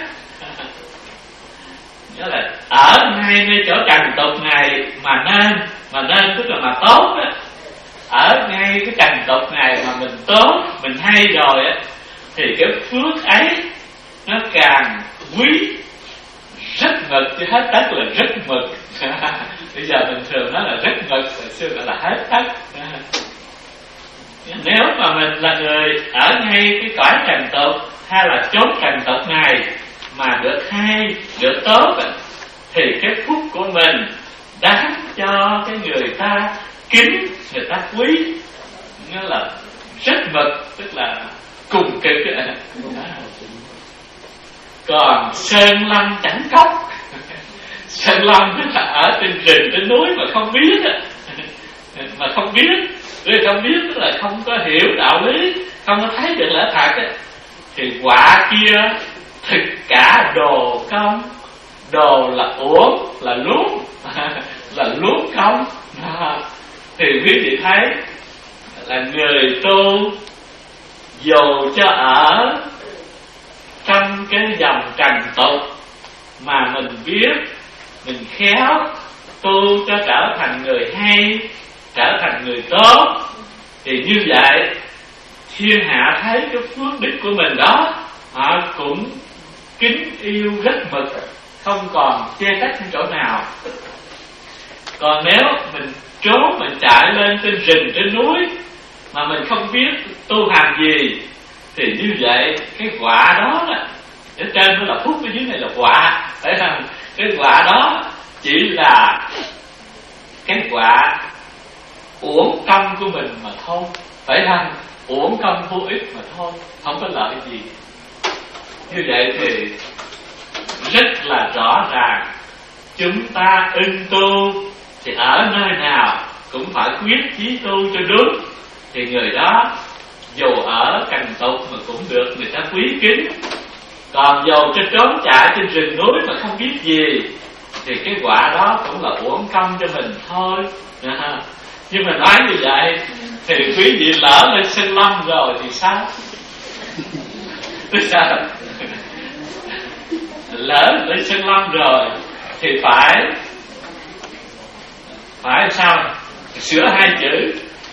[SPEAKER 2] Nghĩa là ở ngay nơi chỗ trần tục này mà nên, mà nên tức là mà tốt á. Ở ngay cái trần tục này mà mình tốt, mình hay rồi á, thì cái phước ấy nó càng quý. Rất mực, chứ hết tất là rất mực. Bây giờ bình thường nói là rất mực, hồi xưa gọi là hết tất. Nếu mà mình là người ở ngay cái cõi trần tục hay là chốn trần tục này mà được hay, được tốt, thì cái phúc của mình đáng cho cái người ta kính, người ta quý. Nghĩa là rất mực, tức là cùng cực. Còn sơn lâm chẳng cốc. Sơn lâm tức là ở trên rừng, trên núi mà không biết, mà không biết, người không biết tức là không có hiểu đạo lý, không có thấy được lẽ thật ấy. Thì quả kia thực cả đồ công. Đồ là uổng, là luống, là luống công. Thì quý vị thấy là người tu dù cho ở trong cái dòng trần tục mà mình biết, mình khéo tu cho trở thành người hay, trở thành người tốt, thì như vậy thiên hạ thấy cái phước đức của mình đó, họ cũng kính yêu rất mực, không còn chê trách trên chỗ nào. Còn nếu mình trốn, mình chạy lên trên rừng, trên núi mà mình không biết tu hành gì, thì như vậy cái quả đó là ở trên nó là phúc, ở dưới này là quả. Phải không? Cái quả đó chỉ là cái quả uổng công của mình mà thôi. Phải không? Uổng công vô ích mà thôi, không có lợi gì. Như vậy thì rất là rõ ràng, chúng ta ưng tu thì ở nơi nào cũng phải quyết chí tu cho đúng, thì người đó dù ở trần tục mà cũng được người ta quý kính. Còn dù cho trốn chạy trên rừng núi mà không biết gì, thì cái quả đó cũng là uổng công cho mình thôi. Nhưng mà nói như vậy thì quý vị lỡ lên Sơn Lâm rồi thì sao? Tức sao? Lỡ lên Sơn Lâm rồi thì phải phải sao? Sửa hai chữ.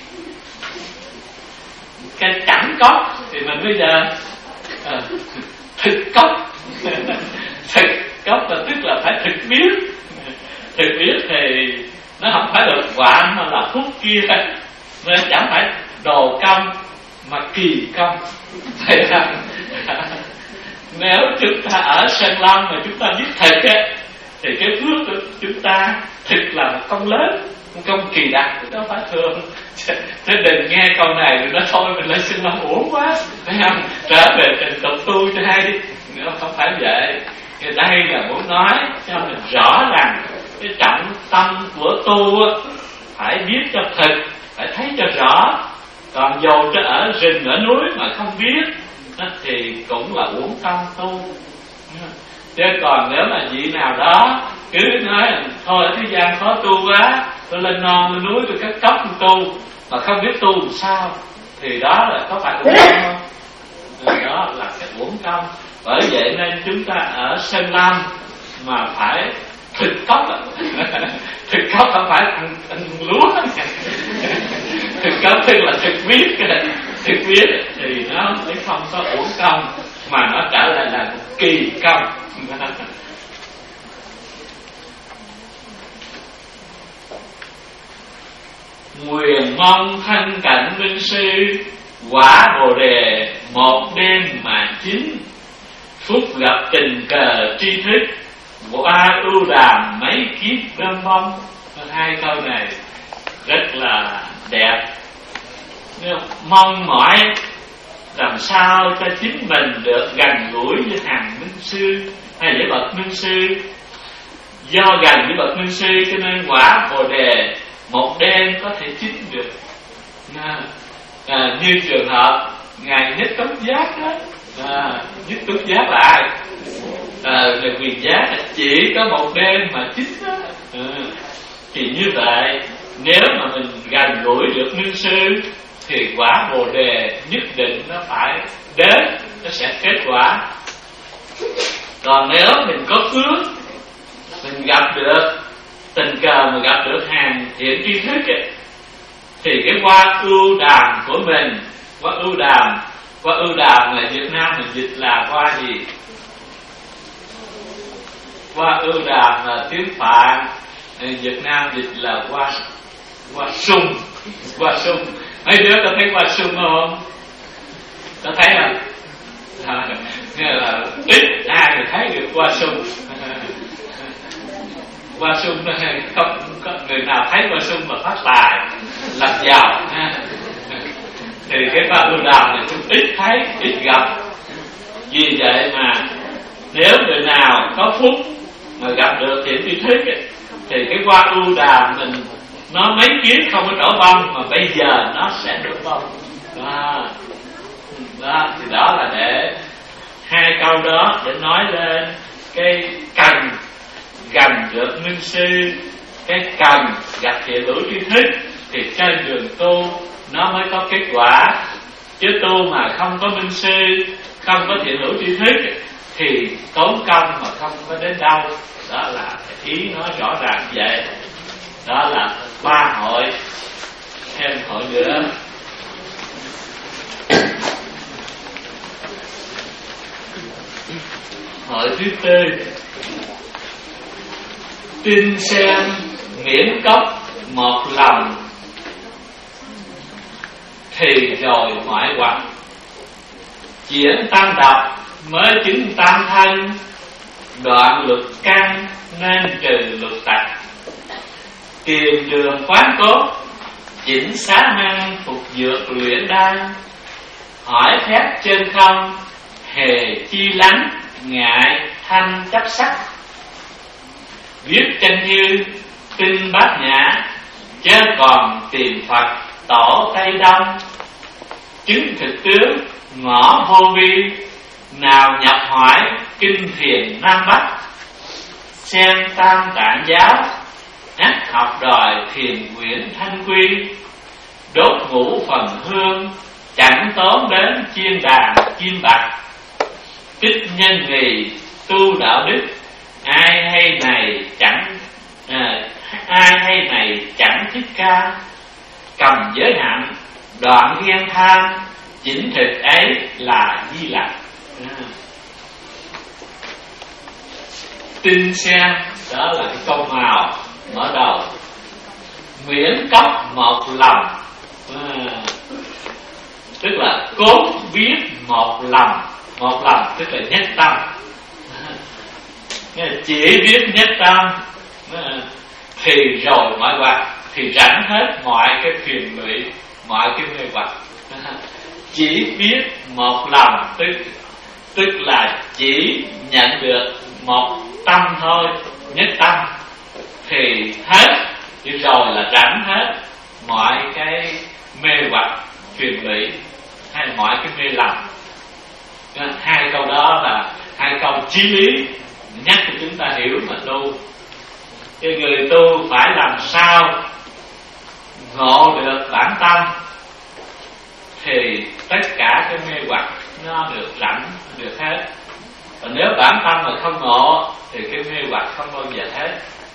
[SPEAKER 2] Cái chẳng cóc thì mình bây giờ à, thực cóc. Thực cóc là tức là phải thực biết. Thực biết thì nó không phải là quả mà là thuốc kia, nên chẳng phải đồ công mà kỳ công. Vậy là nếu chúng ta ở Sơn Lâm mà chúng ta giết thịt ấy, thì cái phước của chúng ta thực là một công lớn, một công kỳ đặc, đó phải thường. Thế đừng nghe câu này rồi nói thôi mình lên Sơn Lâm uổng quá, phải không? Trở về trình tục tu cho hay đi. Nó không phải vậy. Thì đây là muốn nói cho mình rõ rằng cái trọng tâm của tu phải biết cho thực, phải thấy cho rõ. Còn dù cho ở rừng ở núi mà không biết thì cũng là uổng công tu. Chứ còn nếu mà vị nào đó cứ nói thôi ở thế gian khó tu quá, tôi lên non lên núi tôi cắt cốc tu mà không biết tu làm sao, thì đó là có phải uổng công không? Đó là cái uổng công. Bởi vậy nên chúng ta ở Sơn Lâm mà phải thực cốc. Thực cốc không phải ăn, ăn lúa. Thực cốc tức là thực viết. Thực viết thì nó mới không có uổng công, mà nó trở lại là một kỳ công. Nguyện mong thân cận minh sư, quả bồ đề một đêm mà chín. Phúc gặp tình cờ tri thức, qua ưu đàm mấy kiếp đơm bông. Hai câu này rất là đẹp. Mong mỏi làm sao cho chính mình được gần gũi với hàng minh sư hay với bậc minh sư. Do gần với bậc minh sư cho nên quả bồ đề một đêm có thể chín được. À, à, như trường hợp ngài Nhất Túc Giác đó. À, Nhất Túc Giác là ai? À, là Quyền Giác chỉ có một đêm mà chín đó. À, thì như vậy nếu mà mình gần gũi được minh sư thì quả bồ đề nhất định nó phải đến, nó sẽ kết quả. Còn nếu mình có phước, mình gặp được tình cờ mà gặp được hàng thiện tri thức ấy, thì cái qua ưu đàm của mình, qua ưu đàm, qua ưu đàm là Việt Nam mình dịch là qua gì? Qua ưu đàm là tiếng Phạn, Việt Nam dịch là qua qua sung, qua sung. Mấy đứa có thấy qua sung không? Có thấy không? À, nghĩa là ít ai mà thấy được qua sung. Qua sung không có người nào thấy qua sung mà phát tài làm giàu. Thì cái qua ưu đàm này cũng ít thấy, ít gặp. Vì vậy mà nếu người nào có phúc mà gặp được thiện tri thức ấy, thì cái qua ưu đàm mình nó mấy kiếp không có trổ bông mà bây giờ nó sẽ được bông. Đó. Đó, thì đó là để hai câu đó để nói lên cái cần gần được minh sư, cái cần gặp thiện hữu tri thức, thì trên đường tu nó mới có kết quả. Chứ tu mà không có minh sư, không có thiện hữu tri thức thì tốn công mà không có đến đâu. Đó là ý nói rõ ràng vậy. Đó là ba hội. Thêm hội nữa. Hội thứ tư, tin xem miễn cốc một lòng, thì rồi ngoại hoặc. Chuyển tam độc mới chứng tam thân, đoạn luật căn nên trừ luật tặc. Tìm đường quán cốt, chỉnh xá năng phục dược luyện đan. Hỏi phép trên không, hề chi lánh ngại thanh chấp sắc. Viết tranh như tinh bát nhã, chớ còn tìm Phật tổ Tây Đông. Chứng thực tướng ngõ vô vi, nào nhập hỏi kinh thiền Nam Bắc. Xem tam tạng giáo, ắt học đòi thiền quyển thanh quy. Đốt ngũ phần hương, chẳng tốn đến chiên đàn chim bạc. Tích nhân nghì, tu đạo đức, ai hay này chẳng à, ai hay này chẳng thích ca. Cầm giới hạn, đoạn ghen tham, chỉnh thực ấy là Di Lặc. À. Tin xem, đó là cái câu màu mở đầu. Nguyễn Cốc một lòng, à, tức là cốt viết một lòng. Một lòng tức là nhất tâm, à, chỉ viết nhất tâm, à, thì rồi mọi vật thì rảnh hết mọi cái phiền lụy, mọi cái mê hoặc. À, chỉ biết một lòng tức tức là chỉ nhận được một tâm thôi, nhất tâm, thì hết, thì rồi là rảnh hết mọi cái mê hoặc phiền lụy hay mọi cái mê lầm. Hai câu đó là hai câu chí lý nhắc cho chúng ta hiểu mà tu. Cái người tu phải làm sao ngộ được bản tâm thì tất cả cái mê hoặc nó được rảnh, được hết. Còn nếu bản tâm mà không ngộ thì cái mê hoặc không bao giờ hết.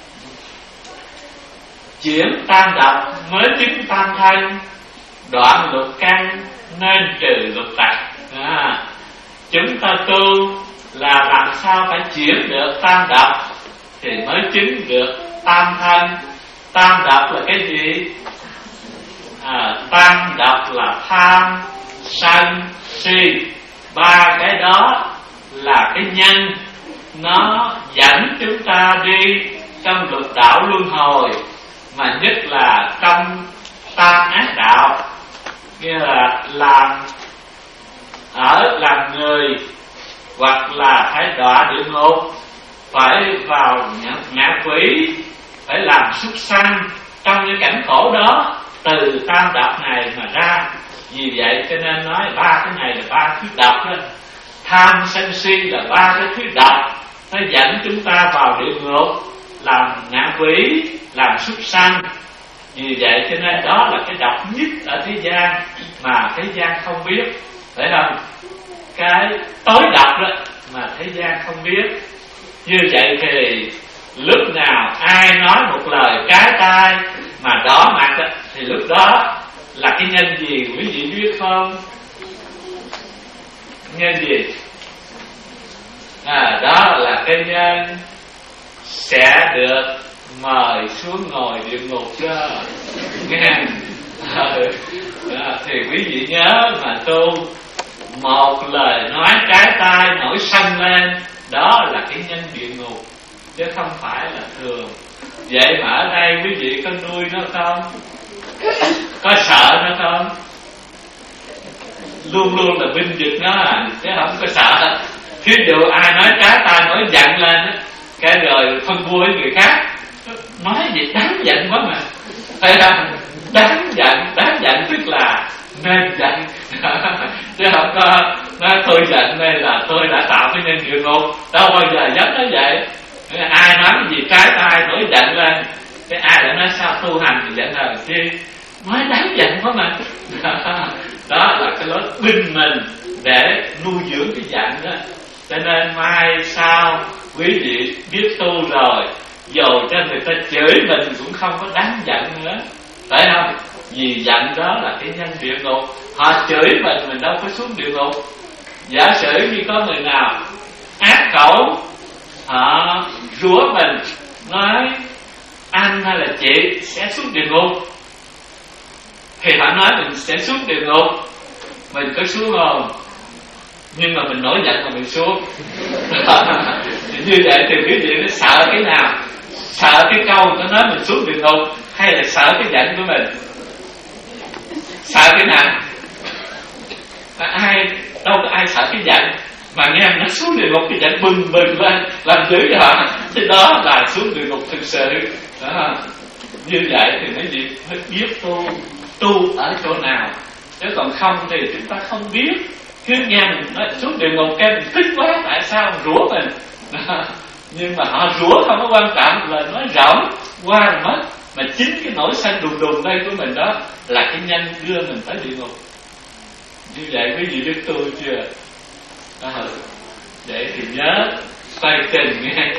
[SPEAKER 2] Chuyển tam độc mới chứng tam thân, đoạn lục căn nên trừ lục tặc. À, chúng ta tu là làm sao phải chuyển được tam độc thì mới chứng được tam thân. Tam độc là cái gì? À, tam độc là tham, sân, si. Ba cái đó là cái nhân nó dẫn chúng ta đi trong lục đạo luân hồi, mà nhất là trong tam ác đạo, như là làm ở làm người, hoặc là phải đọa địa ngục, phải vào ngạ quỷ, phải làm súc sanh. Trong cái cảnh khổ đó, từ tam độc này mà ra. Vì vậy cho nên nói ba cái này là ba thứ độc đó. Tham sân si là ba cái thứ độc, nó dẫn chúng ta vào địa ngục, làm ngạ quỷ, làm súc sanh. Vì vậy cho nên đó là cái độc nhất ở thế gian mà thế gian không biết, phải không? Cái tối độc đó mà thế gian không biết. Như vậy thì lúc nào ai nói một lời trái tai mà đỏ mặt đó, thì lúc đó là cái nhân gì quý vị biết không? Nhân gì? À, đó là cái nhân sẽ được mời xuống ngồi địa ngục đó. Nghe? À, thì quý vị nhớ mà tu, một lời nói trái tai nổi sân lên, đó là cái nhân địa ngục, chứ không phải là thường. Vậy mà ở đây quý vị có nuôi nó không? Có sợ nó không? Luôn luôn là binh vực nó à, chứ không có sợ. Thí dụ ai nói trái tai nổi giận lên, cái rồi phân vua với người khác, nói gì đáng giận quá mà, phải không? Đáng giận, đáng giận tức là nên giận. Chứ không có nói tôi giận đây là tôi đã tạo cái nhân địa ngục, đâu bao giờ dám nói vậy. Ai nói gì trái tai nổi giận lên, cái ai đã nói sao tu hành thì giận là chi, nói đáng giận quá mà. Đó là cái lối binh mình để nuôi dưỡng cái giận đó. Cho nên mai sau quý vị biết tu rồi, dù cho người ta chửi mình cũng không có đáng giận nữa, phải không? Vì giận đó là cái nhân địa ngục. Họ chửi mình, mình đâu có xuống địa ngục. Giả sử như có người nào ác khẩu, họ rủa mình, nói anh hay là chị sẽ xuống địa ngục, thì họ nói mình sẽ xuống địa ngục, mình có xuống không? Nhưng mà mình nổi giận mà mình xuống. Như vậy thì quý vị nó sợ cái nào? Sợ cái câu nó nói mình xuống địa ngục, hay là sợ cái giận của mình? Sợ cái nào? Ai đâu có ai sợ cái giận, mà nghe nó xuống địa ngục cái giận bừng bừng lên làm dữ cho họ, thì đó là xuống địa ngục thực sự đó. Như vậy thì mấy vị mới biết tu tu ở chỗ nào, chứ còn không thì chúng ta không biết. Cứ nghe mình nói xuống địa ngục cái mình thích quá, tại sao rủa mình đó. Nhưng mà họ rủa không có quan trọng, là nói rỗng qua rồi mất. Mà chính cái nỗi sân đùng đùng đây của mình đó là cái nhân đưa mình tới địa ngục. Như vậy quý vị biết tu chưa? À, để thì nhớ tay trình nghe.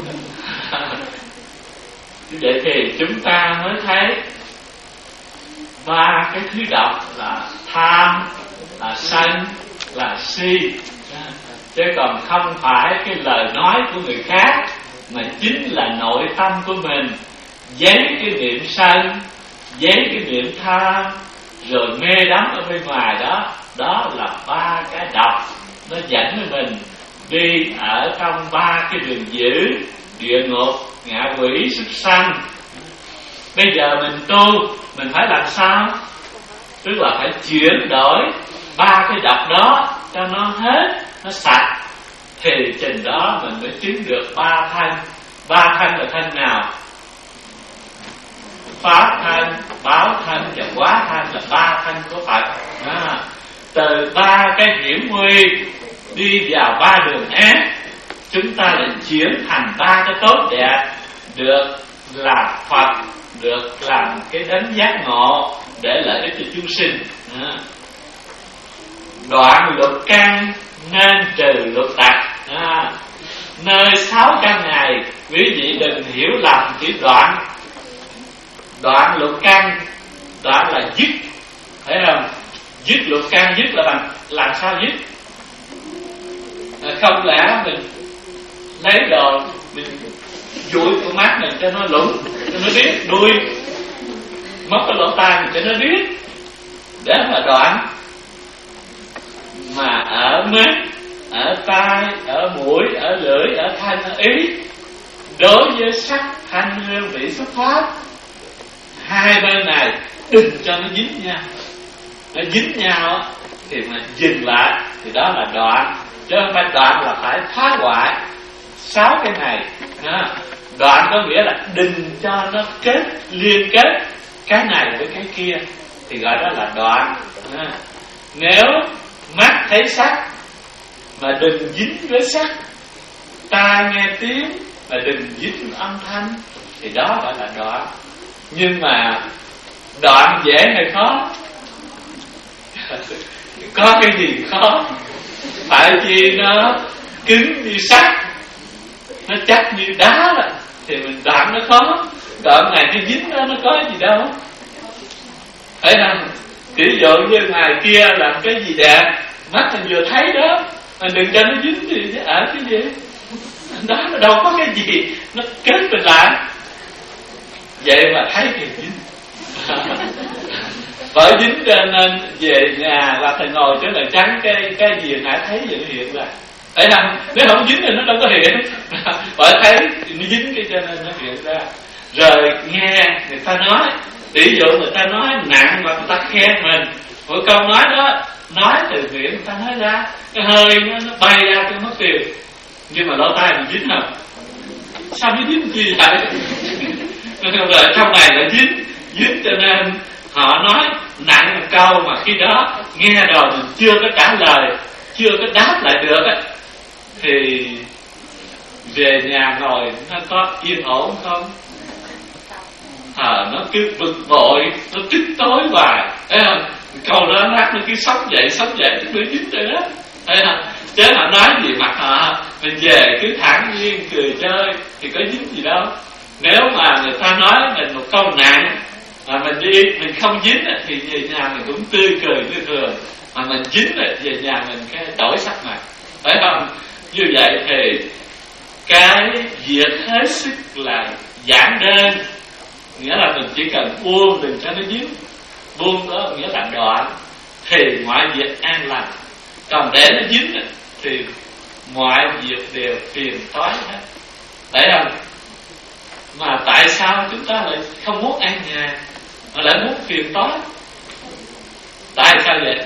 [SPEAKER 2] Như vậy thì chúng ta mới thấy ba cái thứ độc là tham, là sân, là si, chứ còn không phải cái lời nói của người khác, mà chính là nội tâm của mình dấy cái niệm sân, giấy cái miệng tha, rồi mê đắm ở bên ngoài đó. Đó là ba cái độc, nó dẫn mình đi ở trong ba cái đường dữ: địa ngục, ngạ quỷ, súc sanh. Bây giờ mình tu, mình phải làm sao? Tức là phải chuyển đổi ba cái độc đó cho nó hết, nó sạch, thì chừng đó mình mới chứng được ba thanh. Ba thanh là thanh nào? Pháp thanh, báo thanh và hóa thanh là ba thanh của Phật. À, từ ba cái hiểm nguy đi vào ba đường ác, chúng ta lại chuyển thành ba cái tốt đẹp, được làm Phật, được làm cái đấng giác ngộ để lợi ích cho chúng sinh. À, đoạn lục căn nên trừ lục tặc. À, nơi sáu căn này quý vị đừng hiểu lầm chỉ đoạn. Đoạn lục căn, đoạn là dứt, thấy không? Dứt lục căn, dứt là bằng làm sao dứt? À, không lẽ mình lấy đồ mình dụi con mắt mình cho nó lủng, cho nó biết, đuôi móc cái lỗ tai mình cho nó biết, để mà đoạn. Mà ở mắt, ở tai, ở mũi, ở lưỡi, ở thanh, ở ý, đối với sắc, thanh, hương, vị, xúc, pháp, hai bên này đừng cho nó dính nhau. Nó dính nhau thì mà dừng lại, thì đó là đoạn. Chứ không phải đoạn là phải phá hoại sáu cái này. Đoạn có nghĩa là đừng cho nó kết, liên kết cái này với cái kia, thì gọi đó là đoạn. Nếu mắt thấy sắc mà đừng dính với sắc, tai nghe tiếng mà đừng dính âm thanh, thì đó gọi là đoạn. Nhưng mà đoạn dễ hay khó? Có cái gì khó? Tại vì nó cứng như sắt, nó chắc như đá đó, thì mình đoạn nó khó. Đoạn này nó dính đó, nó có gì đâu. Phải không? Ví dụ như ngoài kia làm cái gì đẹp, mắt mình vừa thấy đó, mà đừng cho nó dính thì ở cái gì đó, nó đâu có cái gì nó kết mình lại. Vậy mà thấy thì dính. Bởi dính cho nên về nhà là thầy ngồi chỗ này trắng, cái cái gì nãy thấy vậy nó hiện ra. Thấy không? Nếu không dính thì nó đâu có hiện. Bởi thấy thì nó dính cái cho nên nó hiện ra. Rồi nghe người ta nói, ví dụ người ta nói nặng mà người ta khen mình, mỗi câu nói đó nói từ miệng người ta nói ra, cái hơi nó, nó bay ra cái mất tiêu. Nhưng mà lỗ tai mình dính không? Sao nó dính gì vậy? Rồi trong này là dính, dính cho nên họ nói nặng một câu mà khi đó nghe rồi mình chưa có trả lời, chưa có đáp lại được á, thì về nhà ngồi nó có yên ổn không? À, nó cứ bực bội, nó tức tối hoài, thấy không? Câu đó lát nó cứ sống dậy, sống dậy, nó cứ dính rồi đó, thấy không? Chứ họ nói gì mặt họ, mình về cứ thẳng nhiên cười chơi thì có dính gì đâu. Nếu mà người ta nói mình một câu nặng mà mình đi, mình không dính thì về nhà mình cũng tươi cười như thường. Mà mình dính về nhà mình cái đổi sắc mặt, phải không? Như vậy thì cái việc hết sức là giản đơn, nghĩa là mình chỉ cần buông đừng cho nó dính. Buông đó nghĩa là đoạn, thì mọi việc an lành. Còn để nó dính thì mọi việc đều phiền toái hết, phải không? Mà tại sao chúng ta lại không muốn an nhàn mà lại muốn phiền toái? Tại sao vậy?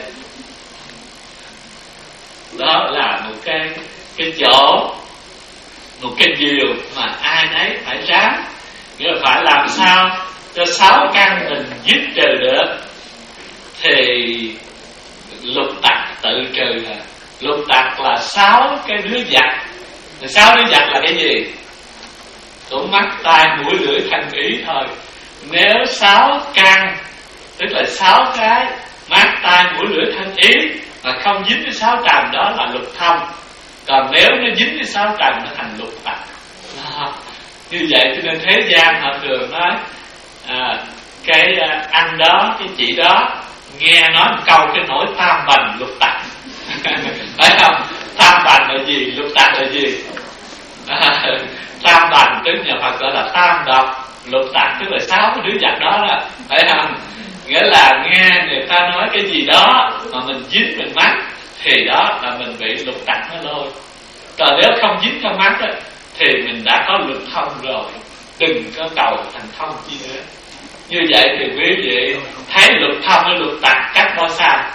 [SPEAKER 2] Đó là một cái cái chỗ, một cái điều mà ai nấy phải ráng, nghĩa là phải làm sao cho sáu căn mình dứt trừ được, thì lục tặc tự trừ. À, lục tặc là sáu cái đứa giặc. Sáu đứa giặc là cái gì? Cũng mắt, tai, mũi, lưỡi, thân, ý thôi. Nếu sáu căn, tức là sáu cái mắt, tai, mũi, lưỡi, thân, ý mà không dính với sáu trần, đó là lục thông. Còn nếu nó dính với sáu trần, nó thành lục tặc. Đó. Như vậy cho nên thế gian họ thường nói à, cái anh đó, cái chị đó nghe nói một câu cái nỗi tam bành lục tặc. Phải không? Tam bành là gì? Lục tặc là gì? À, tam bành tức nhà Phật gọi là tam độc, lục tặc tức là sáu cái đứa giặc đó đó, phải không? nói cái gì đó mà mình dính mình mắc thì đó là mình bị lục tặc nó lôi. Còn nếu không dính trong mắt đó, thì mình đã có luật thông rồi, đừng có cầu thành thông chi nữa. Như vậy thì quý vị thấy luật thông với luật tặc cách bao xa?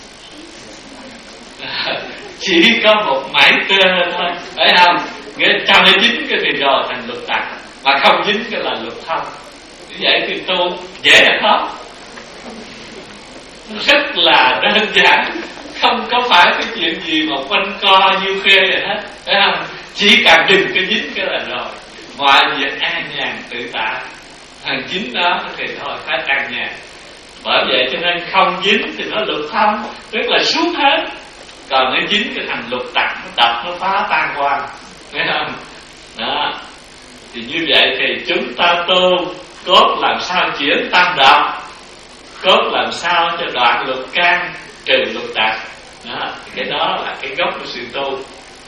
[SPEAKER 2] Chỉ có một mảy tơ thôi, phải không? Nghĩa cho nó dính cái thì rồi thành luật tặc, mà không dính cái là luật thông. Như vậy thì tu dễ là khó, rất là đơn giản, không có phải cái chuyện gì mà quanh co như khê vậy hết, phải không? Chỉ cần đừng cái dính cái là rồi, mọi việc an nhàn tự tại. Thằng dính đó thì thôi phải an nhàn. Bởi vậy cho nên không dính thì nó luật thông, tức là suốt hết. Còn nó dính cái thành luật tặc, nó đập nó phá tan quan, phải không? Đó. Thì như vậy thì chúng ta tu cốt làm sao chuyển tâm động, cốt làm sao cho đoạn luật căn trừ luật tặc. Đó. Thì cái đó là cái gốc của sự tu.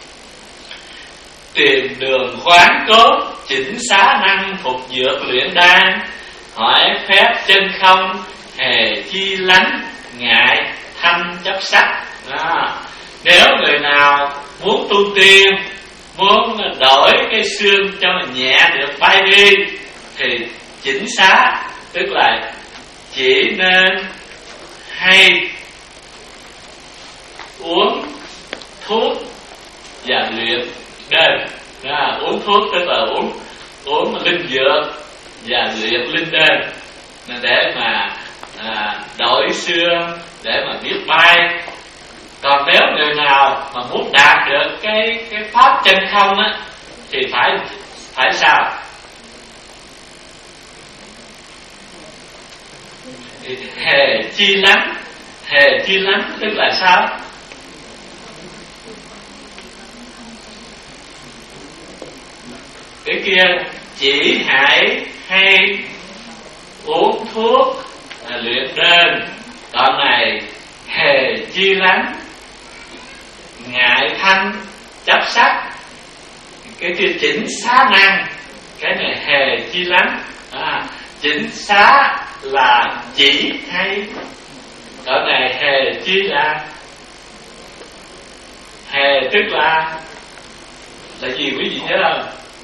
[SPEAKER 2] Tìm đường khoáng cốt, chỉnh xá năng phục dược luyện đan, hỏi phép chân không, hề chi lánh, ngại thanh chấp sắc. Đó. Nếu người nào muốn tu tiên, muốn đổi cái xương cho mình nhẹ được bay đi, thì chỉnh xá, tức là chỉ nên hay uống thuốc và luyện đơn. À, uống thuốc tức là uống uống linh dược và luyện linh đơn để mà à, đổi xương, để mà biết bay. Còn nếu người nào mà muốn đạt được cái cái pháp chân không á, thì phải phải sao? Thì hề chi lắng, hề chi lắng tức là sao? Cái kia chỉ hãy hay uống thuốc à, luyện đơn. Đoạn này hề chi lắng, ngại thanh chấp sắc. Cái kia chỉnh xá năng, cái này hề chi lắng. À, chỉnh xá là chỉ hay, đoạn này hề chi là hề tức là là gì quý vị nhớ không?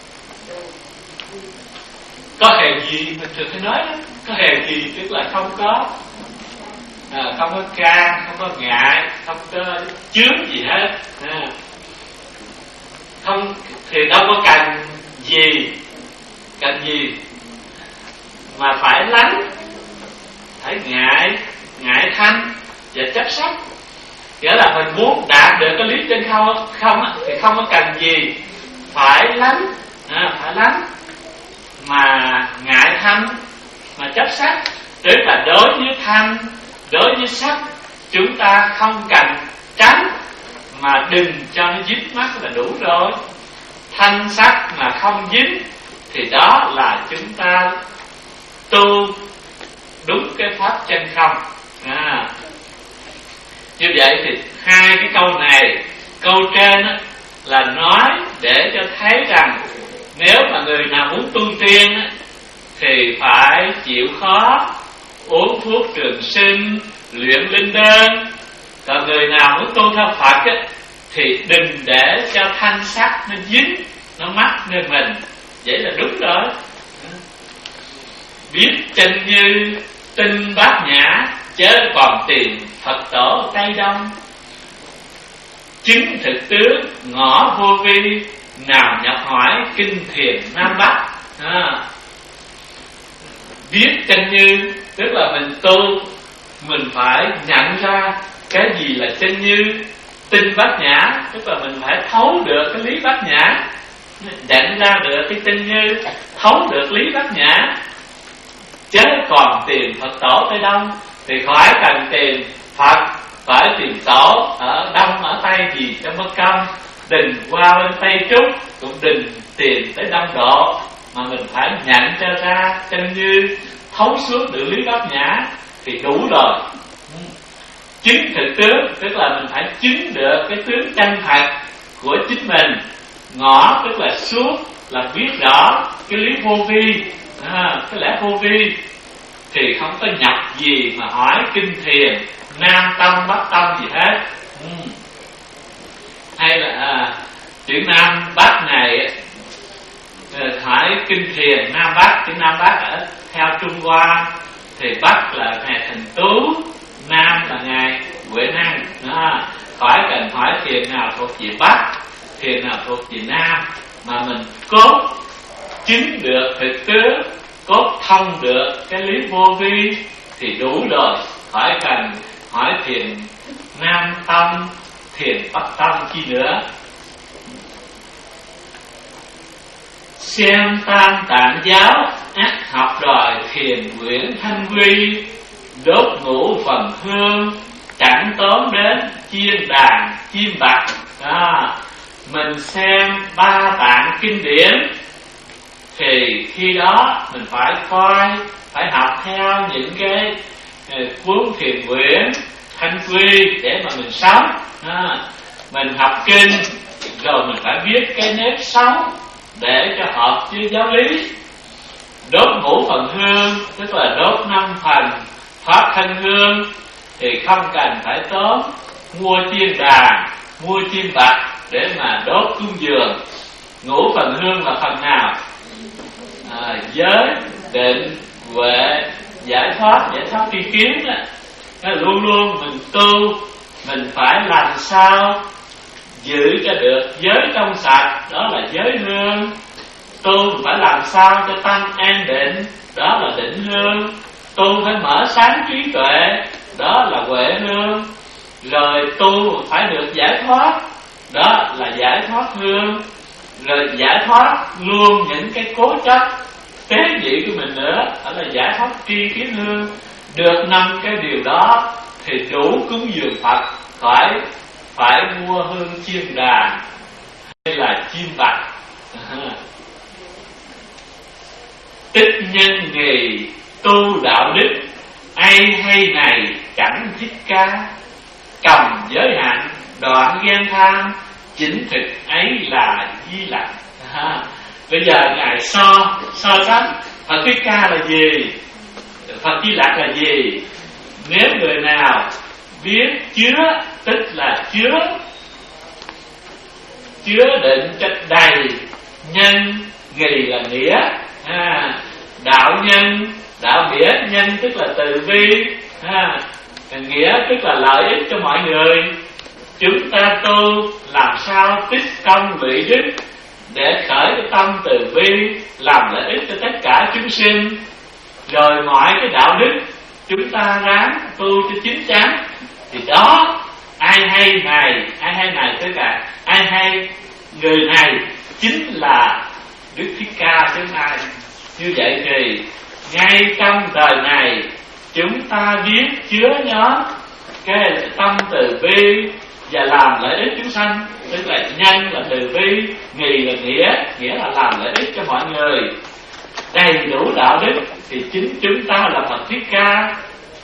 [SPEAKER 2] Có hề gì mình thường hay nói đó. Có hề gì tức là không có à, không có can, không có ngại, không có chướng gì hết à. Không thì đâu có cần gì, cần gì mà phải lắng, phải ngại, ngại thanh và chấp sắc. Nghĩa là mình muốn đạt được cái lý trên không không á, thì không có cần gì phải lắng à, phải lắng mà ngại thanh mà chấp sắc. Tức là đối với thanh, đối với sắc, chúng ta không cần tránh, mà đừng cho nó dính mắt là đủ rồi. Thanh sắc mà không dính thì đó là chúng ta tu đúng cái pháp chân không à. Như vậy thì hai cái câu này, câu trên á, là nói để cho thấy rằng nếu mà người nào muốn tu tiên á, thì phải chịu khó uống thuốc trường sinh, luyện linh đơn. Còn người nào muốn tu theo Phật á, thì đừng để cho thanh sắc nó dính, nó mắc nơi mình. Vậy là đúng rồi. Biết chân như tinh bát nhã, chớ còn tìm Phật tổ Tây Đông. Chứng thực tướng ngõ vô vi, nào nhập hỏi kinh thiền Nam Bắc à. Biết chân như tức là mình tu, mình phải nhận ra cái gì là chân như. Tinh bát nhã tức là mình phải thấu được cái lý bát nhã, nhận ra được cái chân như, thấu được lý bát nhã. Chớ còn tìm Phật tổ Tây Đông, thì khỏi cần tìm Phật, phải tìm tổ ở Đông ở Tây gì cho mất công. Đừng qua bên Tây Trúc, cũng đừng tìm tới Đông Độ, mà mình phải nhận cho ra chân như, thấu suốt được lý bát nhã thì đủ rồi. Chứng thực tướng tức là mình phải chứng được cái tướng chân thật của chính mình. Ngõ tức là suốt, là biết rõ cái lý vô vi à, cái lẽ vô vi. thì không có nhập gì mà hỏi kinh thiền nam tâm bắc tâm gì hết. ừ. Hay là à, chữ nam bắc này hỏi kinh thiền nam bắc, chữ nam bắc ở theo Trung Hoa thì bắc là ngài Thành Tú, nam là ngài Huệ Năng. Đó, khỏi cần hỏi thiền nào thuộc về bắc, thiền nào thuộc về nam, mà mình cốt chứng được thực tế, cốt thông được cái lý vô vi thì đủ rồi, khỏi cần hỏi thiền nam tâm, thiền bắc tâm chi nữa. Xem Tam Tạng giáo ác học đòi thiền Nguyễn Thanh Quy, đốt ngũ phần hương chẳng tốn đến chiên đàn chim bạc. Đó, mình xem ba tạng kinh điển thì khi đó mình phải coi, phải học theo những cái cuốn thiền Nguyễn Thanh Quy để mà mình sống. Đó, mình học kinh rồi mình phải biết cái nếp sống để cho hợp với giáo lý. Đốt ngũ phần hương tức là đốt năm phần thoát thân hương thì không cần phải tốn mua chiên đàn, mua chim bạc để mà đốt cúng dường. Ngũ phần hương là phần nào? À, giới, định, huệ, giải thoát, giải thoát tri kiến đó. Luôn luôn mình tu, mình phải làm sao giữ cho được giới trong sạch, đó là giới hương. Tu phải làm sao cho tâm an định, đó là định hương. Tu phải mở sáng trí tuệ, đó là huệ hương. Rồi tu phải được giải thoát, đó là giải thoát hương. Rồi giải thoát luôn những cái cố chấp tế nhị của mình nữa, đó là giải thoát tri kiến hương. Được năm cái điều đó thì đủ cúng dường Phật, phải phải mua hương chiên đàn hay là chim bạc. Tích nhân nghề tu đạo đức, ai hay này chẳng thích ca, cầm giới hạn đoạn ghen tham, chính thực ấy là Di Lặc. À, bây giờ ngài so so sánh Phật Thích Ca là gì, Phật Di Lặc là gì. Nếu người nào biết chứa, tức là chứa chứa định cho đầy, nhân nghề là nghĩa. À, đạo nhân, đạo nghĩa, nhân tức là từ bi, à, nghĩa tức là lợi ích cho mọi người. Chúng ta tu làm sao tích công lũy đức để khởi cái tâm từ bi, làm lợi ích cho tất cả chúng sinh. Rồi mọi cái đạo đức chúng ta ráng tu cho chín chắn, thì đó ai hay này, ai hay này tức là ai hay người này chính là Đức Thích Ca thứ hai. Như vậy thì ngay trong đời này chúng ta biết chứa nhóm cái tâm từ bi và làm lợi ích chúng sanh, tức là nhân là từ bi, nghì là nghĩa, nghĩa là làm lợi ích cho mọi người. Đầy đủ đạo đức thì chính chúng ta là Phật Thích Ca.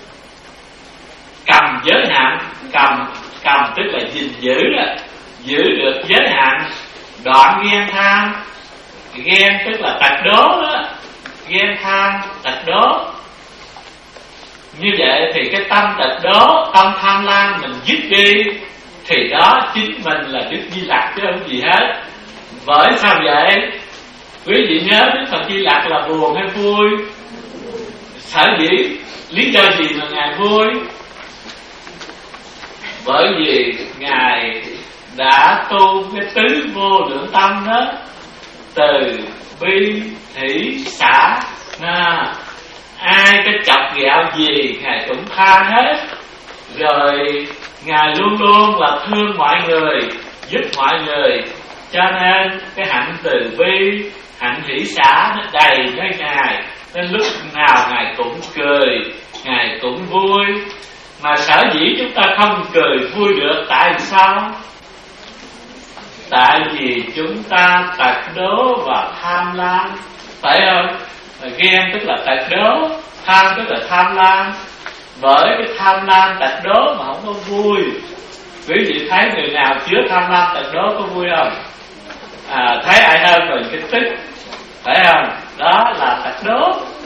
[SPEAKER 2] Cầm giới hạn, cầm cầm tức là gìn giữ, giữ được giới hạn, đoạn ghen tham. Ghen tức là tật đố đó, ghen tham tật đố. Như vậy thì cái tâm tật đố, tâm tham lam mình dứt đi, thì đó chính mình là Đức Di Lặc chứ không gì hết. Bởi sao vậy? Quý vị nhớ Đức Phật Di Lặc là buồn hay vui? Sở dĩ lý do gì mà Ngài vui? Bởi vì Ngài đã tu cái tứ vô lượng tâm đó, từ bi hỷ xả. À, ai cái chọc ghẹo gì Ngài cũng tha hết. Rồi Ngài luôn luôn là thương mọi người, giúp mọi người. Cho nên cái hạnh từ bi, hạnh hỷ xả nó đầy với Ngài, nên lúc nào Ngài cũng cười, Ngài cũng vui. Mà sở dĩ chúng ta không cười vui được, tại sao? Tại vì chúng ta tật đố và tham lam, phải không? Ghen tức là tật đố, tham tức là tham lam. Bởi cái tham lam tật đố mà không có vui. Quý vị thấy người nào chứa tham lam tật đố có vui không? À, thấy ai hơn rồi cái tức, phải không? Đó là tật đố.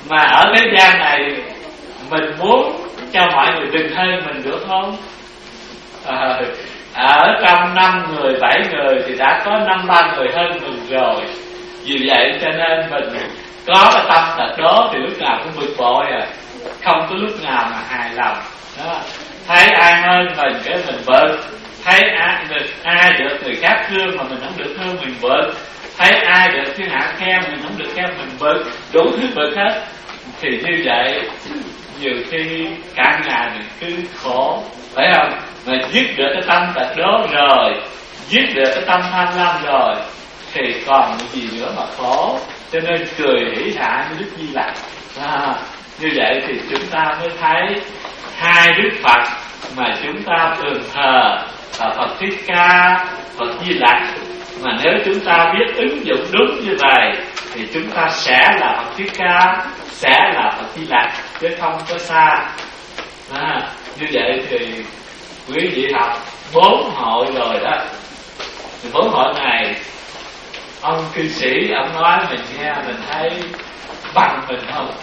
[SPEAKER 2] Mà ở thế gian này mình muốn cho mọi người đừng hơn mình được không? À, ở trong năm người, bảy người thì đã có năm ba người hơn mình rồi. Vì vậy cho nên mình có cái tâm thật đó thì lúc nào cũng bực bội à, không có lúc nào mà hài lòng đó. Thấy ai hơn mình cái mình bực, thấy ai được ai được người khác thương mà mình không được thương mình bực, thấy ai được thiên hạ khen mình không được khen mình bực, đủ thứ bực hết. Thì như vậy nhiều khi cả ngày mình cứ khổ, phải không? Mà dứt được cái tâm tật đó rồi, dứt được cái tâm tham lam rồi thì còn gì nữa mà khổ. Cho nên cười hỷ hạ như Đức Di Lặc à, như vậy thì chúng ta mới thấy hai Đức Phật mà chúng ta thường thờ là Phật Thích Ca, Phật Di Lặc. Mà nếu chúng ta biết ứng dụng đúng như vậy thì chúng ta sẽ là Phật Thích Ca, sẽ là Phật Di Lặc, chứ không có xa à, như vậy thì quý vị học bốn hội rồi đó. Thì bốn hội này ông cư sĩ ông nói mình nghe mình thấy bằng mình không?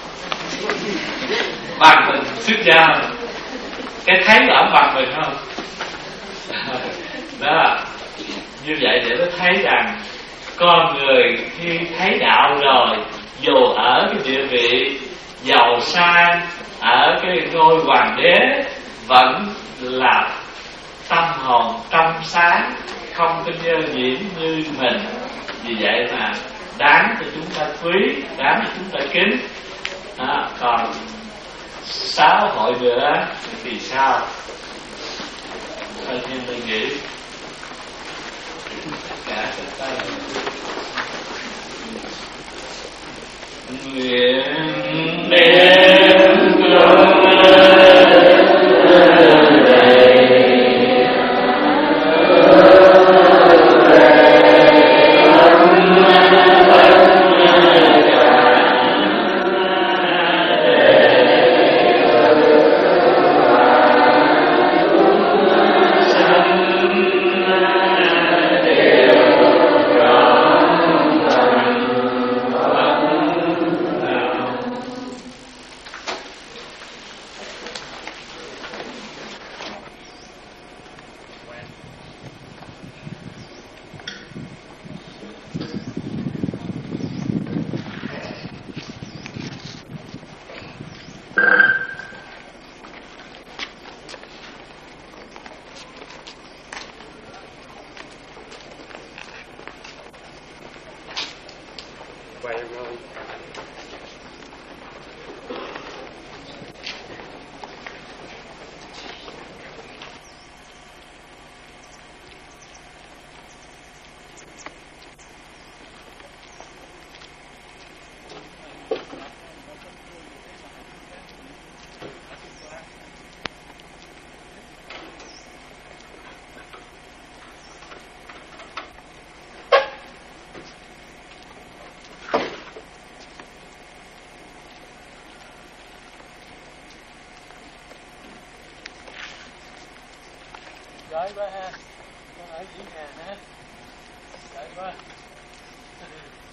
[SPEAKER 2] Bằng mình xuất gia không? Cái thấy của ông bằng mình không? Đó, như vậy để nó thấy rằng con người khi thấy đạo rồi, dù ở cái địa vị giàu sang, ở cái ngôi hoàng đế, vẫn là tâm hồn trong sáng, không có nhơ nhiễm như mình. Vì vậy mà đáng cho chúng ta quý, đáng cho chúng ta kính à, còn sáu hội nữa thì sao? Thôi nhưng tôi nghĩ cả tất cả nguyện đem gương
[SPEAKER 1] Đợi quá ha, con ở diễn nhà ha. Đợi quá.